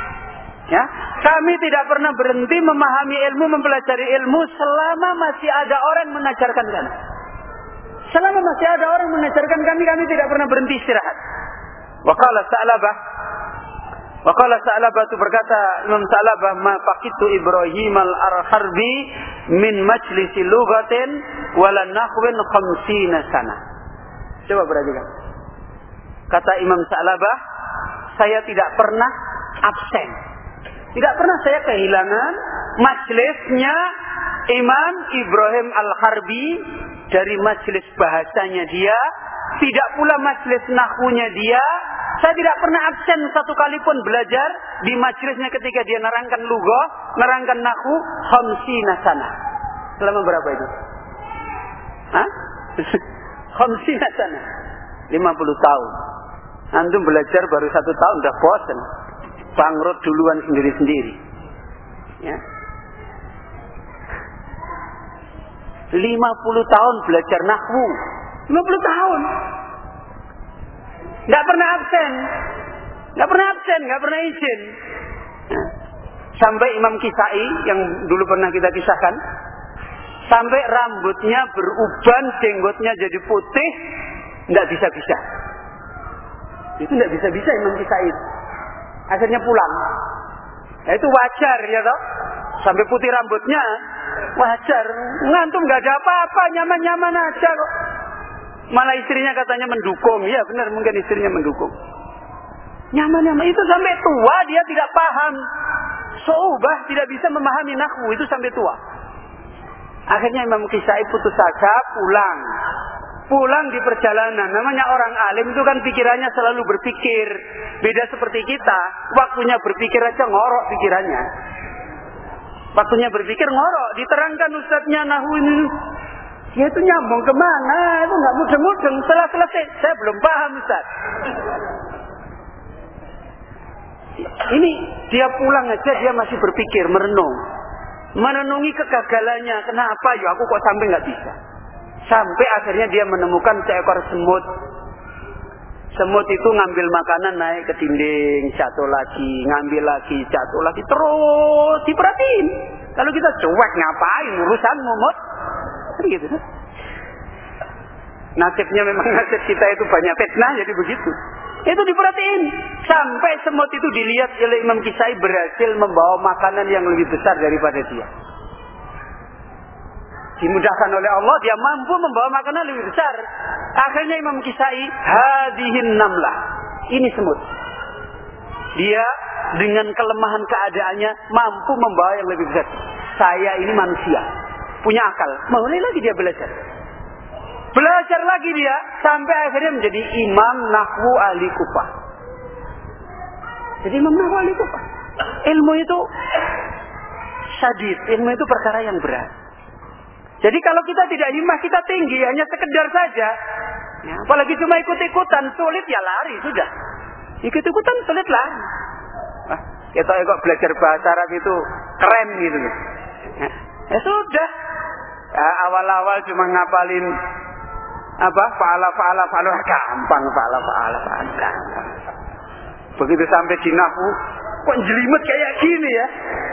ya, kami tidak pernah berhenti memahami ilmu, mempelajari ilmu selama masih ada orang mengajarkan kami. Selama masih ada orang mengajarkan kami, kami tidak pernah berhenti istirahat. Wa qala Sa'labah, wa qala Sa'labah itu berkata Imam Sa'labah, ma faqitu Ibrahim al-Harbi min majlisi lughatin wala nahwin khamsina sana. Coba perhatikan. Kata Imam Sa'labah, saya tidak pernah absen. Tidak pernah saya kehilangan majlisnya Imam Ibrahim Al-Harbi, dari majlis bahasanya dia, tidak pula majlis nahwunya dia. Saya tidak pernah absen satu kali pun belajar di majlisnya ketika dia nerangkan lughah, nerangkan nahwu khamsina sana. Selama berapa itu? Hah? khamsina sana. lima puluh tahun. Antum belajar baru satu tahun udah bosan. Bangkrut duluan sendiri-sendiri. Ya. lima puluh tahun belajar nahwu. lima puluh tahun. Enggak pernah absen. Enggak pernah absen, enggak pernah izin. Nah, sampai Imam Kisai yang dulu pernah kita kisahkan, sampai rambutnya beruban, jenggotnya jadi putih, enggak bisa-bisa. Itu enggak bisa-bisa Imam Kisai. Akhirnya pulang. Nah, itu wajar ya toh. Sampai putih rambutnya wajar. Ngantum enggak ada apa-apa, nyaman-nyaman aja kok. Malah istrinya katanya mendukung. Ya benar, mungkin istrinya mendukung. Nyaman-nyaman. Itu sampai tua dia tidak paham. Soubah tidak bisa memahami nahwu. Itu sampai tua. Akhirnya Imam Kisai putus asa, pulang. Pulang di perjalanan. Namanya orang alim itu kan pikirannya selalu berpikir. Beda seperti kita. Waktunya berpikir aja ngorok pikirannya. Waktunya berpikir ngorok. Diterangkan ustadznya nahwu ini. Ya itu nyambung kemana? Itu nggak mudeng-mudeng. Setelah selesai, saya belum paham Ustaz. Ini dia pulang aja dia masih berpikir, merenung, merenungi kegagalannya. Kenapa? Ya aku kok sampai nggak bisa. Sampai akhirnya dia menemukan seekor semut. Semut itu ngambil makanan naik ke dinding, jatuh lagi, ngambil lagi, jatuh lagi, terus diperhatiin. Kalau kita cuek ngapain urusan mumut? Gitu. Nasibnya memang nasib kita itu banyak fitnah, jadi begitu. Itu diperhatiin sampai semut itu dilihat oleh Imam Kisai berhasil membawa makanan yang lebih besar daripada dia. Dimudahkan oleh Allah, dia mampu membawa makanan lebih besar. Akhirnya Imam Kisai, hadihin namlah, ini semut. Dia dengan kelemahan keadaannya mampu membawa yang lebih besar. Saya ini manusia, punya akal. Mulai lagi dia belajar. Belajar lagi dia sampai akhirnya menjadi imam nahwu ahli Kufah. Jadi imam nahwu ahli Kufah. Ilmu itu syadid, ilmu itu perkara yang berat. Jadi kalau kita tidak himmah, kita tinggi, hanya sekedar saja. Ya, apalagi cuma ikut-ikutan, sulit ya lari sudah. Ikut-ikutan sulit lari. Nah, kita kok belajar bahasa Arab itu keren gitu. Ya, ya sudah. Ya, awal-awal cuma ngapalin apa fa'ala fa'ala fa'ala gampang fa'ala fa'ala fa'ala gampang. Begitu sampai di nahwu kok jelimet kayak gini ya.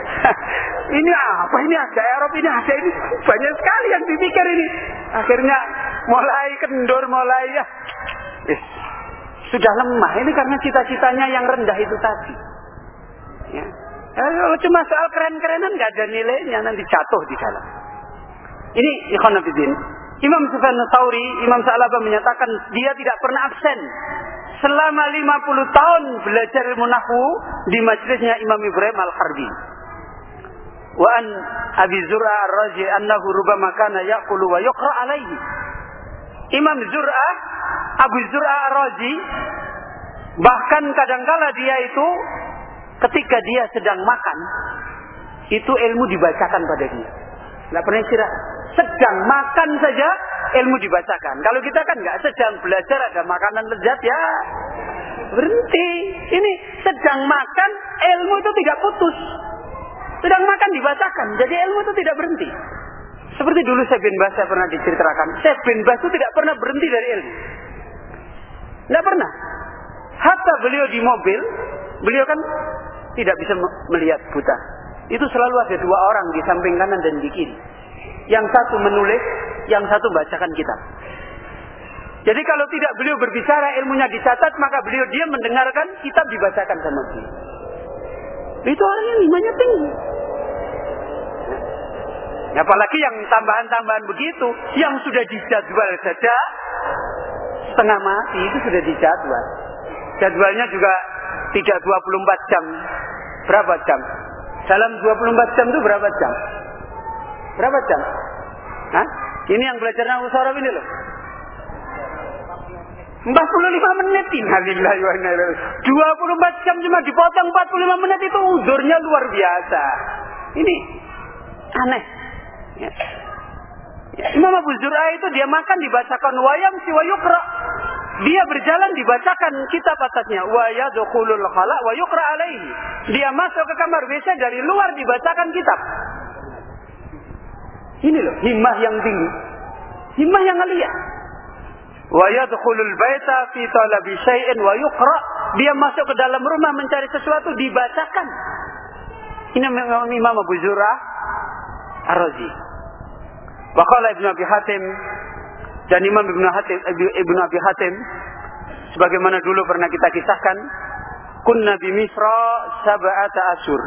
Ini apa ini ada Arab ini ada ini banyak sekali yang dipikir ini. Akhirnya mulai kendor mulai ya. Eh, sudah lemah ini karena cita-citanya yang rendah itu tadi. Ya. Kalau cuma soal keren-kerenan nggak ada nilainya, nanti jatuh di dalam. Ini ikhwan fillah. Imam Sufyan Tsauri, Imam Sa'labah menyatakan dia tidak pernah absen selama lima puluh tahun belajar ilmu nahwu di majlisnya Imam Ibrahim Al-Harbi. Wa an Abi Zur'a Ar-Razi annahu rubbama kana yaqulu wa yuqra alaihi. Imam Zur'ah, Abu Zur'a Ar-Razi bahkan kadangkala dia itu ketika dia sedang makan itu ilmu dibacakan pada dia. Enggak pernah istirahat. Sedang makan saja ilmu dibacakan. Kalau kita kan enggak, sedang belajar ada makanan lezat ya berhenti. Ini sedang makan ilmu itu tidak putus. Sedang makan dibacakan. Jadi ilmu itu tidak berhenti. Seperti dulu Syekh bin Baz pernah diceritakan. Syekh bin Baz itu tidak pernah berhenti dari ilmu. Tidak pernah. Hatta beliau di mobil, beliau kan tidak bisa melihat buta. Itu selalu ada dua orang di samping kanan dan di kiri. Yang satu menulis, yang satu bacakan kitab. Jadi kalau tidak beliau berbicara, ilmunya dicatat, maka beliau dia mendengarkan, kitab dibacakan sama beliau. Itu orang yang imannya tinggi. Nah, apalagi yang tambahan-tambahan begitu, yang sudah dijadwal saja, setengah mati itu sudah dijadwal. Jadwalnya juga tidak dua puluh empat jam. Berapa jam? Dalam dua puluh empat jam itu berapa jam? Berapa jam? Hah? Ini yang belajar nahwu sorof ini loh. empat puluh lima menit. Innalillahi wa inna ilaihi raji'un. dua puluh empat jam cuma dipotong empat puluh lima menit itu uzurnya luar biasa. Ini aneh. Ya. Ya. Imam Abu Zur'a itu dia makan dibacakan wayam si wayukra. Dia berjalan dibacakan kitab atasnya wa yadkhulul khala wa yuqra alaihi. Dia masuk ke kamar W C dari luar dibacakan kitab. Ini loh, himmah yang tinggi. Himmah yang aliyah. Wa yadkhulul baita fi talabi syai'in wa yuqra. Dia masuk ke dalam rumah mencari sesuatu, dibacakan. Ini Imam Abu Zur'ah Ar-Razi. Wa qala Ibnu Abi Hatim, dan Imam Ibnu Hatim Ibnu Abi Hatim sebagaimana dulu pernah kita kisahkan, kunna bi Misra sab'ata asyur.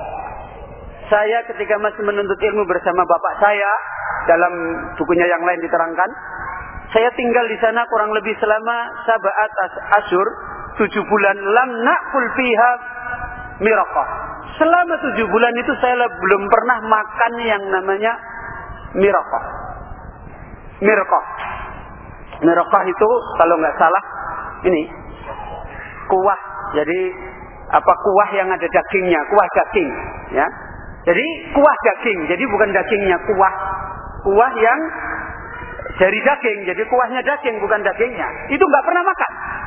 Saya ketika masih menuntut ilmu bersama bapak saya, dalam bukunya yang lain diterangkan, saya tinggal di sana kurang lebih selama sab'at asyur, tujuh bulan, lam na'kul fiha miraqah. Selama tujuh bulan itu saya belum pernah makan yang namanya miraqah. Miraqah. Miraqah itu kalau nggak salah ini kuah. Jadi apa kuah yang ada dagingnya, kuah daging, ya. Jadi kuah daging, jadi bukan dagingnya, kuah. Kuah yang dari daging, jadi kuahnya daging bukan dagingnya. Itu nggak pernah makan.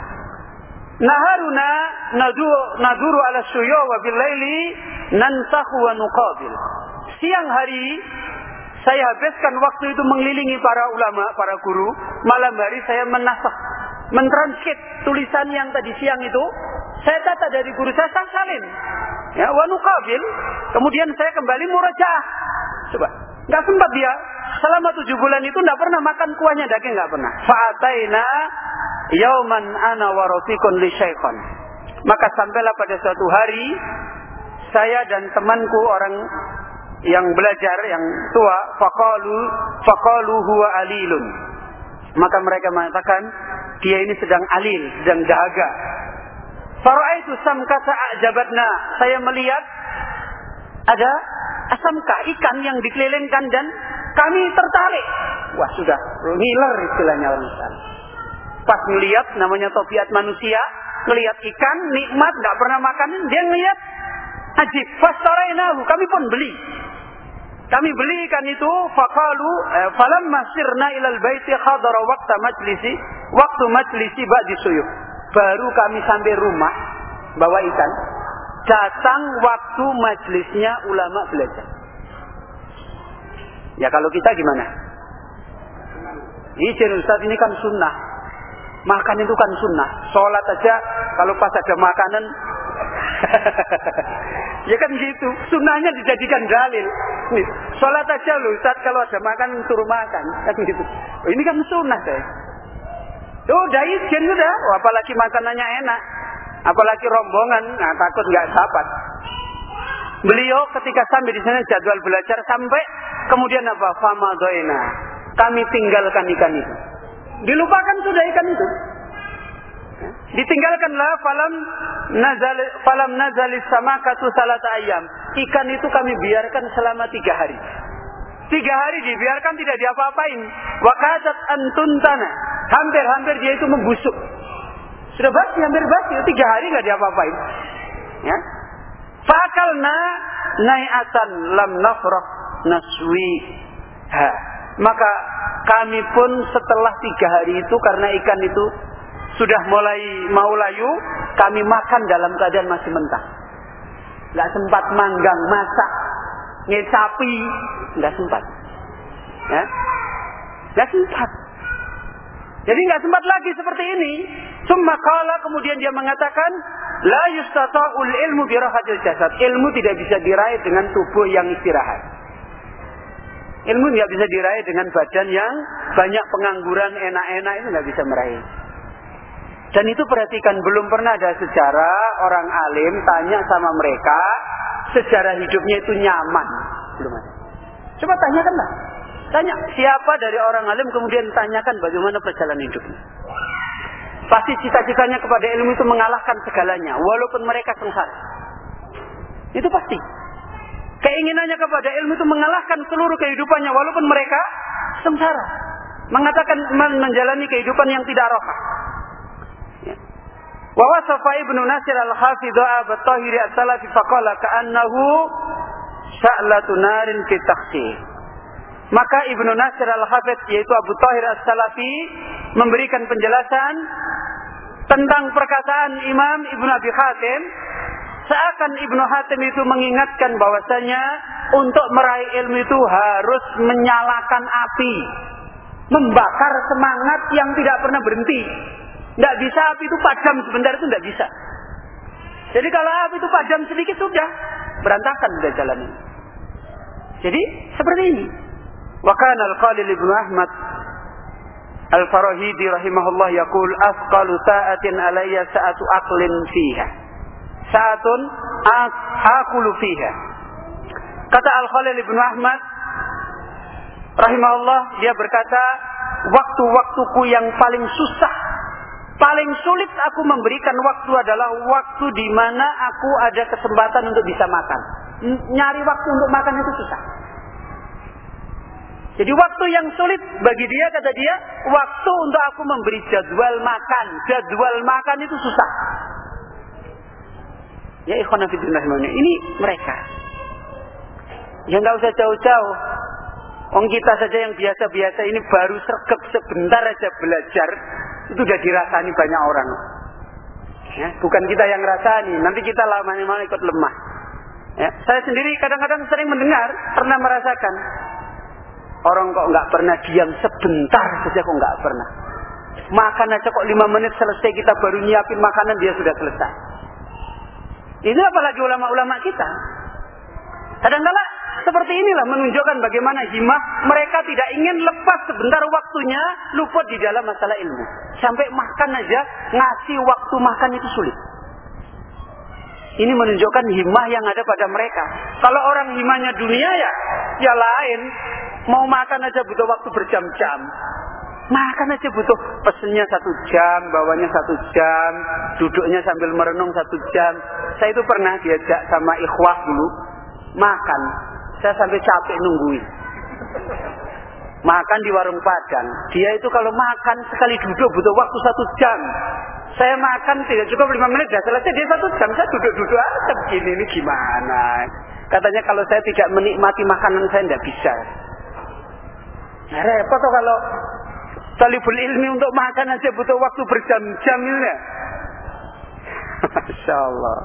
Naharuna naduru naduru ala syuyu wa bil laili nansakhu wa nuqabil. Siang hari saya habiskan waktu itu mengelilingi para ulama, para guru. Malam hari saya menasakh, mentranskrip tulisan yang tadi siang itu. Saya tata dari guru saya, saya salin. Ya, wa nuqabil. Kemudian saya kembali murajaah. Coba, nggak sempat dia. Selama tujuh bulan itu nggak pernah makan kuahnya daging, nggak pernah. Fa'ataina yauman ana wa rafiqun li syaikhan. Maka sampailah pada suatu hari saya dan temanku orang yang belajar yang tua, faqalu faqalu huwa alilun. Maka mereka mengatakan dia ini sedang alil, sedang dahaga. Fara'aitu samkata a'jabatna. Saya melihat ada asamka, ikan yang dikelilingkan dan kami tertarik. Wah, sudah ngiler istilahnya orang sana. Pas melihat namanya tabiat manusia, melihat ikan nikmat, enggak pernah makan, dia melihat ajib. Fastarainahu, kami pun beli. Kami beli ikan itu, faqalu eh, falamma sirna ilal baiti khadara waqta majlisi, waktu majlisi ba'di suyuh. Baru kami sampai rumah bawa ikan, datang waktu majlisnya ulama belajar. Ya kalau kita gimana? Izin Ustaz, ini kan sunnah. Makan itu kan sunnah. Sholat aja kalau pas ada makanan ya kan gitu. Sunnahnya dijadikan dalil. Nih, sholat aja loh Ustaz, kalau ada makanan suruh makan. Kan gitu. Oh, ini kan sunnah deh. Oh, udah izin udah. Oh, apalagi makanannya enak. Apalagi rombongan, nah takut nggak dapat. Beliau ketika sampai di sana jadwal belajar sampai kemudian apa? Famadoina. Kami tinggalkan ikan itu. Dilupakan sudah ikan itu. Ditinggalkanlah falam nazal falam nazalis samakatu salata ayam. Ikan itu kami biarkan selama tiga hari. Tiga hari dibiarkan tidak diapa-apain. Wakatat antuntana. Hampir-hampir dia itu membusuk. Sudah basi, hampir basi. Tiga hari nggak diapa-apain. Ya. Fakalna nai'atan lam nafrah naswi. Ha. Maka kami pun setelah tiga hari itu, karena ikan itu sudah mulai mau layu, kami makan dalam keadaan masih mentah. Nggak sempat manggang, masak, ngecapi, nggak sempat. Ya. Nggak sempat. Jadi nggak sempat lagi seperti ini. Summa qala, kemudian dia mengatakan, la yustata'ul ilmu bi rahatil jasad. Ilmu tidak bisa diraih dengan tubuh yang istirahat. Ilmu tidak bisa diraih dengan badan yang banyak pengangguran, enak-enak, itu nggak bisa meraih. Dan itu perhatikan, belum pernah ada sejarah orang alim tanya sama mereka, sejarah hidupnya itu nyaman. Belum ada. Coba tanyakanlah. Tanya siapa dari orang alim, kemudian tanyakan bagaimana perjalanan hidupnya. Pasti cita-citanya kepada ilmu itu mengalahkan segalanya, walaupun mereka sengsara. Itu pasti. Keinginannya kepada ilmu itu mengalahkan seluruh kehidupannya, walaupun mereka sengsara. Mengatakan menjalani kehidupan yang tidak rohah. Wa wasafa Ibnu Nasir al-Hafidh Abu Tahir as-Salafi faqala ka'annahu sya'latu narin fi takhsih. Maka Ibnu Nasir al-Hafidh yaitu Abu Tahir as-Salafi memberikan penjelasan tentang perkataan Imam Ibnu Abi Hatim, seakan Ibnu Hatim itu mengingatkan bahwasanya untuk meraih ilmu itu harus menyalakan api, membakar semangat yang tidak pernah berhenti. Tidak bisa api itu padam sebentar, itu tidak bisa. Jadi kalau api itu padam sedikit sudah berantakan sudah jalan ini. Jadi seperti ini. Wa kana al-Khalil ibn Ahmad Al-Farahidi rahimahullah yaqul asqalu sa'atin alayya sa'atu aqlin fiha. Sa'atun aqulu fiha. Kata Al-Khalil ibn Ahmad rahimahullah, dia berkata, waktu-waktuku yang paling susah, paling sulit aku memberikan waktu adalah waktu di mana aku ada kesempatan untuk bisa makan. Nyari waktu untuk makan itu susah. Jadi waktu yang sulit bagi dia, kata dia, waktu untuk aku memberi jadwal makan. Jadwal makan itu susah. Ya ikhwan fillah, ini mereka. Ya nggak usah jauh-jauh. Orang kita saja yang biasa-biasa ini baru sergap sebentar aja belajar, itu sudah dirasani banyak orang. Ya, bukan kita yang rasani, nanti kita lama-lama ikut lemah. Ya, saya sendiri kadang-kadang sering mendengar, pernah merasakan. Orang kok nggak pernah diam sebentar saja, kok nggak pernah. Makan aja kok lima menit selesai, kita baru nyiapin makanan dia sudah selesai. Ini apalagi ulama-ulama kita. Kadang-kadang seperti inilah menunjukkan bagaimana himmah mereka tidak ingin lepas sebentar waktunya luput di dalam masalah ilmu. Sampai makan aja ngasih waktu makan itu sulit. Ini menunjukkan himmah yang ada pada mereka. Kalau orang himmahnya dunia ya, ya lain. Mau makan aja butuh waktu berjam-jam. Makan aja butuh pesennya satu jam, bawanya satu jam, duduknya sambil merenung satu jam. Saya itu pernah diajak sama ikhwah dulu makan. Saya sampai capek nungguin. Makan di warung Padang. Dia itu kalau makan sekali duduk butuh waktu satu jam. Saya makan tidak cukup lima menit sudah selesai, dia satu jam. Saya duduk-duduk aja begini, ini gimana? Katanya kalau saya tidak menikmati makanan saya tidak bisa. Nah, repot tuh kalau talibul ilmi untuk makan aja butuh waktu berjam-jam ini ya. Masya Allah.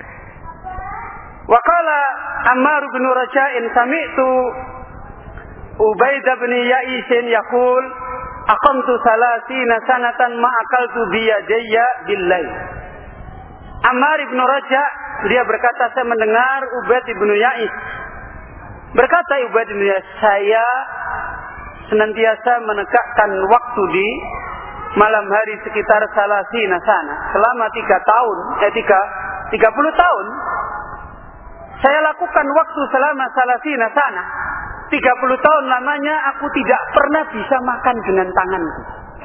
Wa qala Ammar bin Raja'in sami'tu Ubaidah bin Ya'isin yaqul aqamtu salasina sanatan ma akaltu biyadayya billail. Ammar bin Raja' dia berkata, saya mendengar Ubaid bin Ya'is berkata, Ubaid bin Ya'is, saya senantiasa menegakkan waktu di malam hari sekitar salasina sana selama tiga tahun, eh tiga tiga puluh tahun. Saya lakukan waktu selama salasina sana tiga puluh tahun lamanya, aku tidak pernah bisa makan dengan tanganku.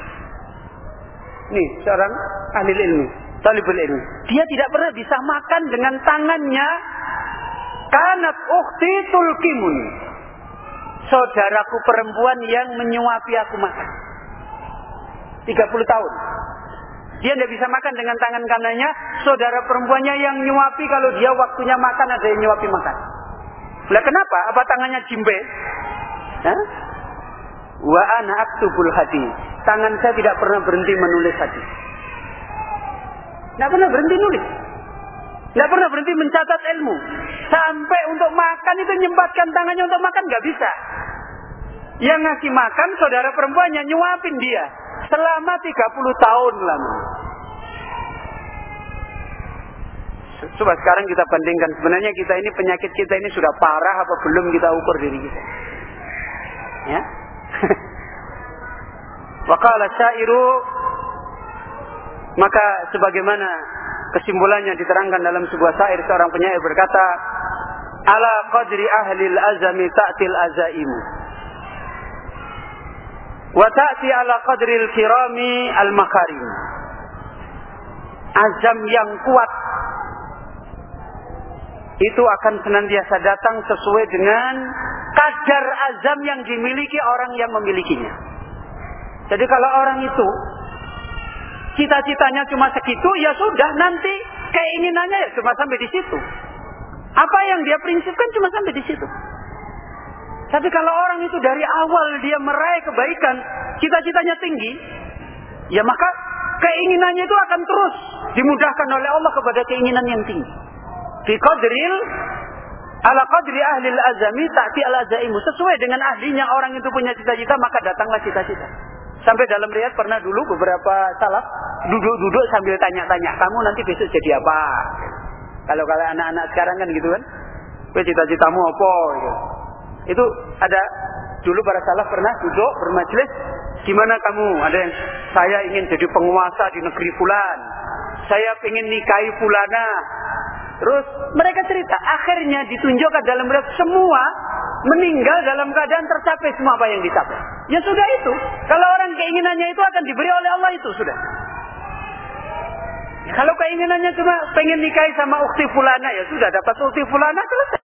Nih seorang ahli ilmu, talibul ilmi, dia tidak pernah bisa makan dengan tangannya. Kanat ukhti tulkimun, saudaraku perempuan yang menyuapi aku makan. tiga puluh tahun. Dia tidak bisa makan dengan tangan kanannya. Saudara perempuannya yang nyuapi, kalau dia waktunya makan ada yang nyuapi makan. Lah kenapa? Apa tangannya jimbe? Hah? Wa ana aktubul hadis. Tangan saya tidak pernah berhenti menulis hadis. Tidak pernah berhenti nulis. Tidak pernah berhenti mencatat ilmu. Sampai untuk makan itu nyempatkan tangannya untuk makan nggak bisa. Yang ngasih makan saudara perempuannya, nyuapin dia selama tiga puluh tahun lama. Coba sekarang kita bandingkan, sebenarnya kita ini, penyakit kita ini sudah parah apa belum, kita ukur diri kita. Ya. Wa qala syairu, maka sebagaimana kesimpulannya diterangkan dalam sebuah syair, seorang penyair berkata, ala qadri ahlil azami ta'til azaimu wa ta'ti ala qadril kirami al makarim. Azam yang kuat itu akan senantiasa datang sesuai dengan kadar azam yang dimiliki orang yang memilikinya. Jadi kalau orang itu cita-citanya cuma segitu, ya sudah, nanti keinginannya ya cuma sampai di situ. Apa yang dia prinsipkan cuma sampai di situ. Tapi kalau orang itu dari awal dia meraih kebaikan, cita-citanya tinggi, ya maka keinginannya itu akan terus dimudahkan oleh Allah kepada keinginan yang tinggi. Bi qadril Ala qadri ahli al-azami ta'ti al-azaimu. Sesuai dengan ahlinya orang itu punya cita-cita, maka datanglah cita-cita. Sampai dalam riwayat pernah dulu beberapa salaf duduk-duduk sambil tanya-tanya, kamu nanti besok jadi apa? Kalau kalau anak-anak sekarang kan gitu kan, cita-citamu apa? Gitu. Itu ada dulu para salaf pernah duduk bermajelis, gimana kamu? Ada yang saya ingin jadi penguasa di negeri fulan, saya ingin nikahi fulana. Terus mereka cerita, akhirnya ditunjukkan dalam riwayat semua meninggal dalam keadaan tercapai semua apa yang dicapai. Ya sudah itu. Kalau orang keinginannya itu akan diberi oleh Allah itu sudah. Ya, kalau keinginannya cuma pengen nikahi sama ukti fulana, ya sudah dapat ukti fulana selesai.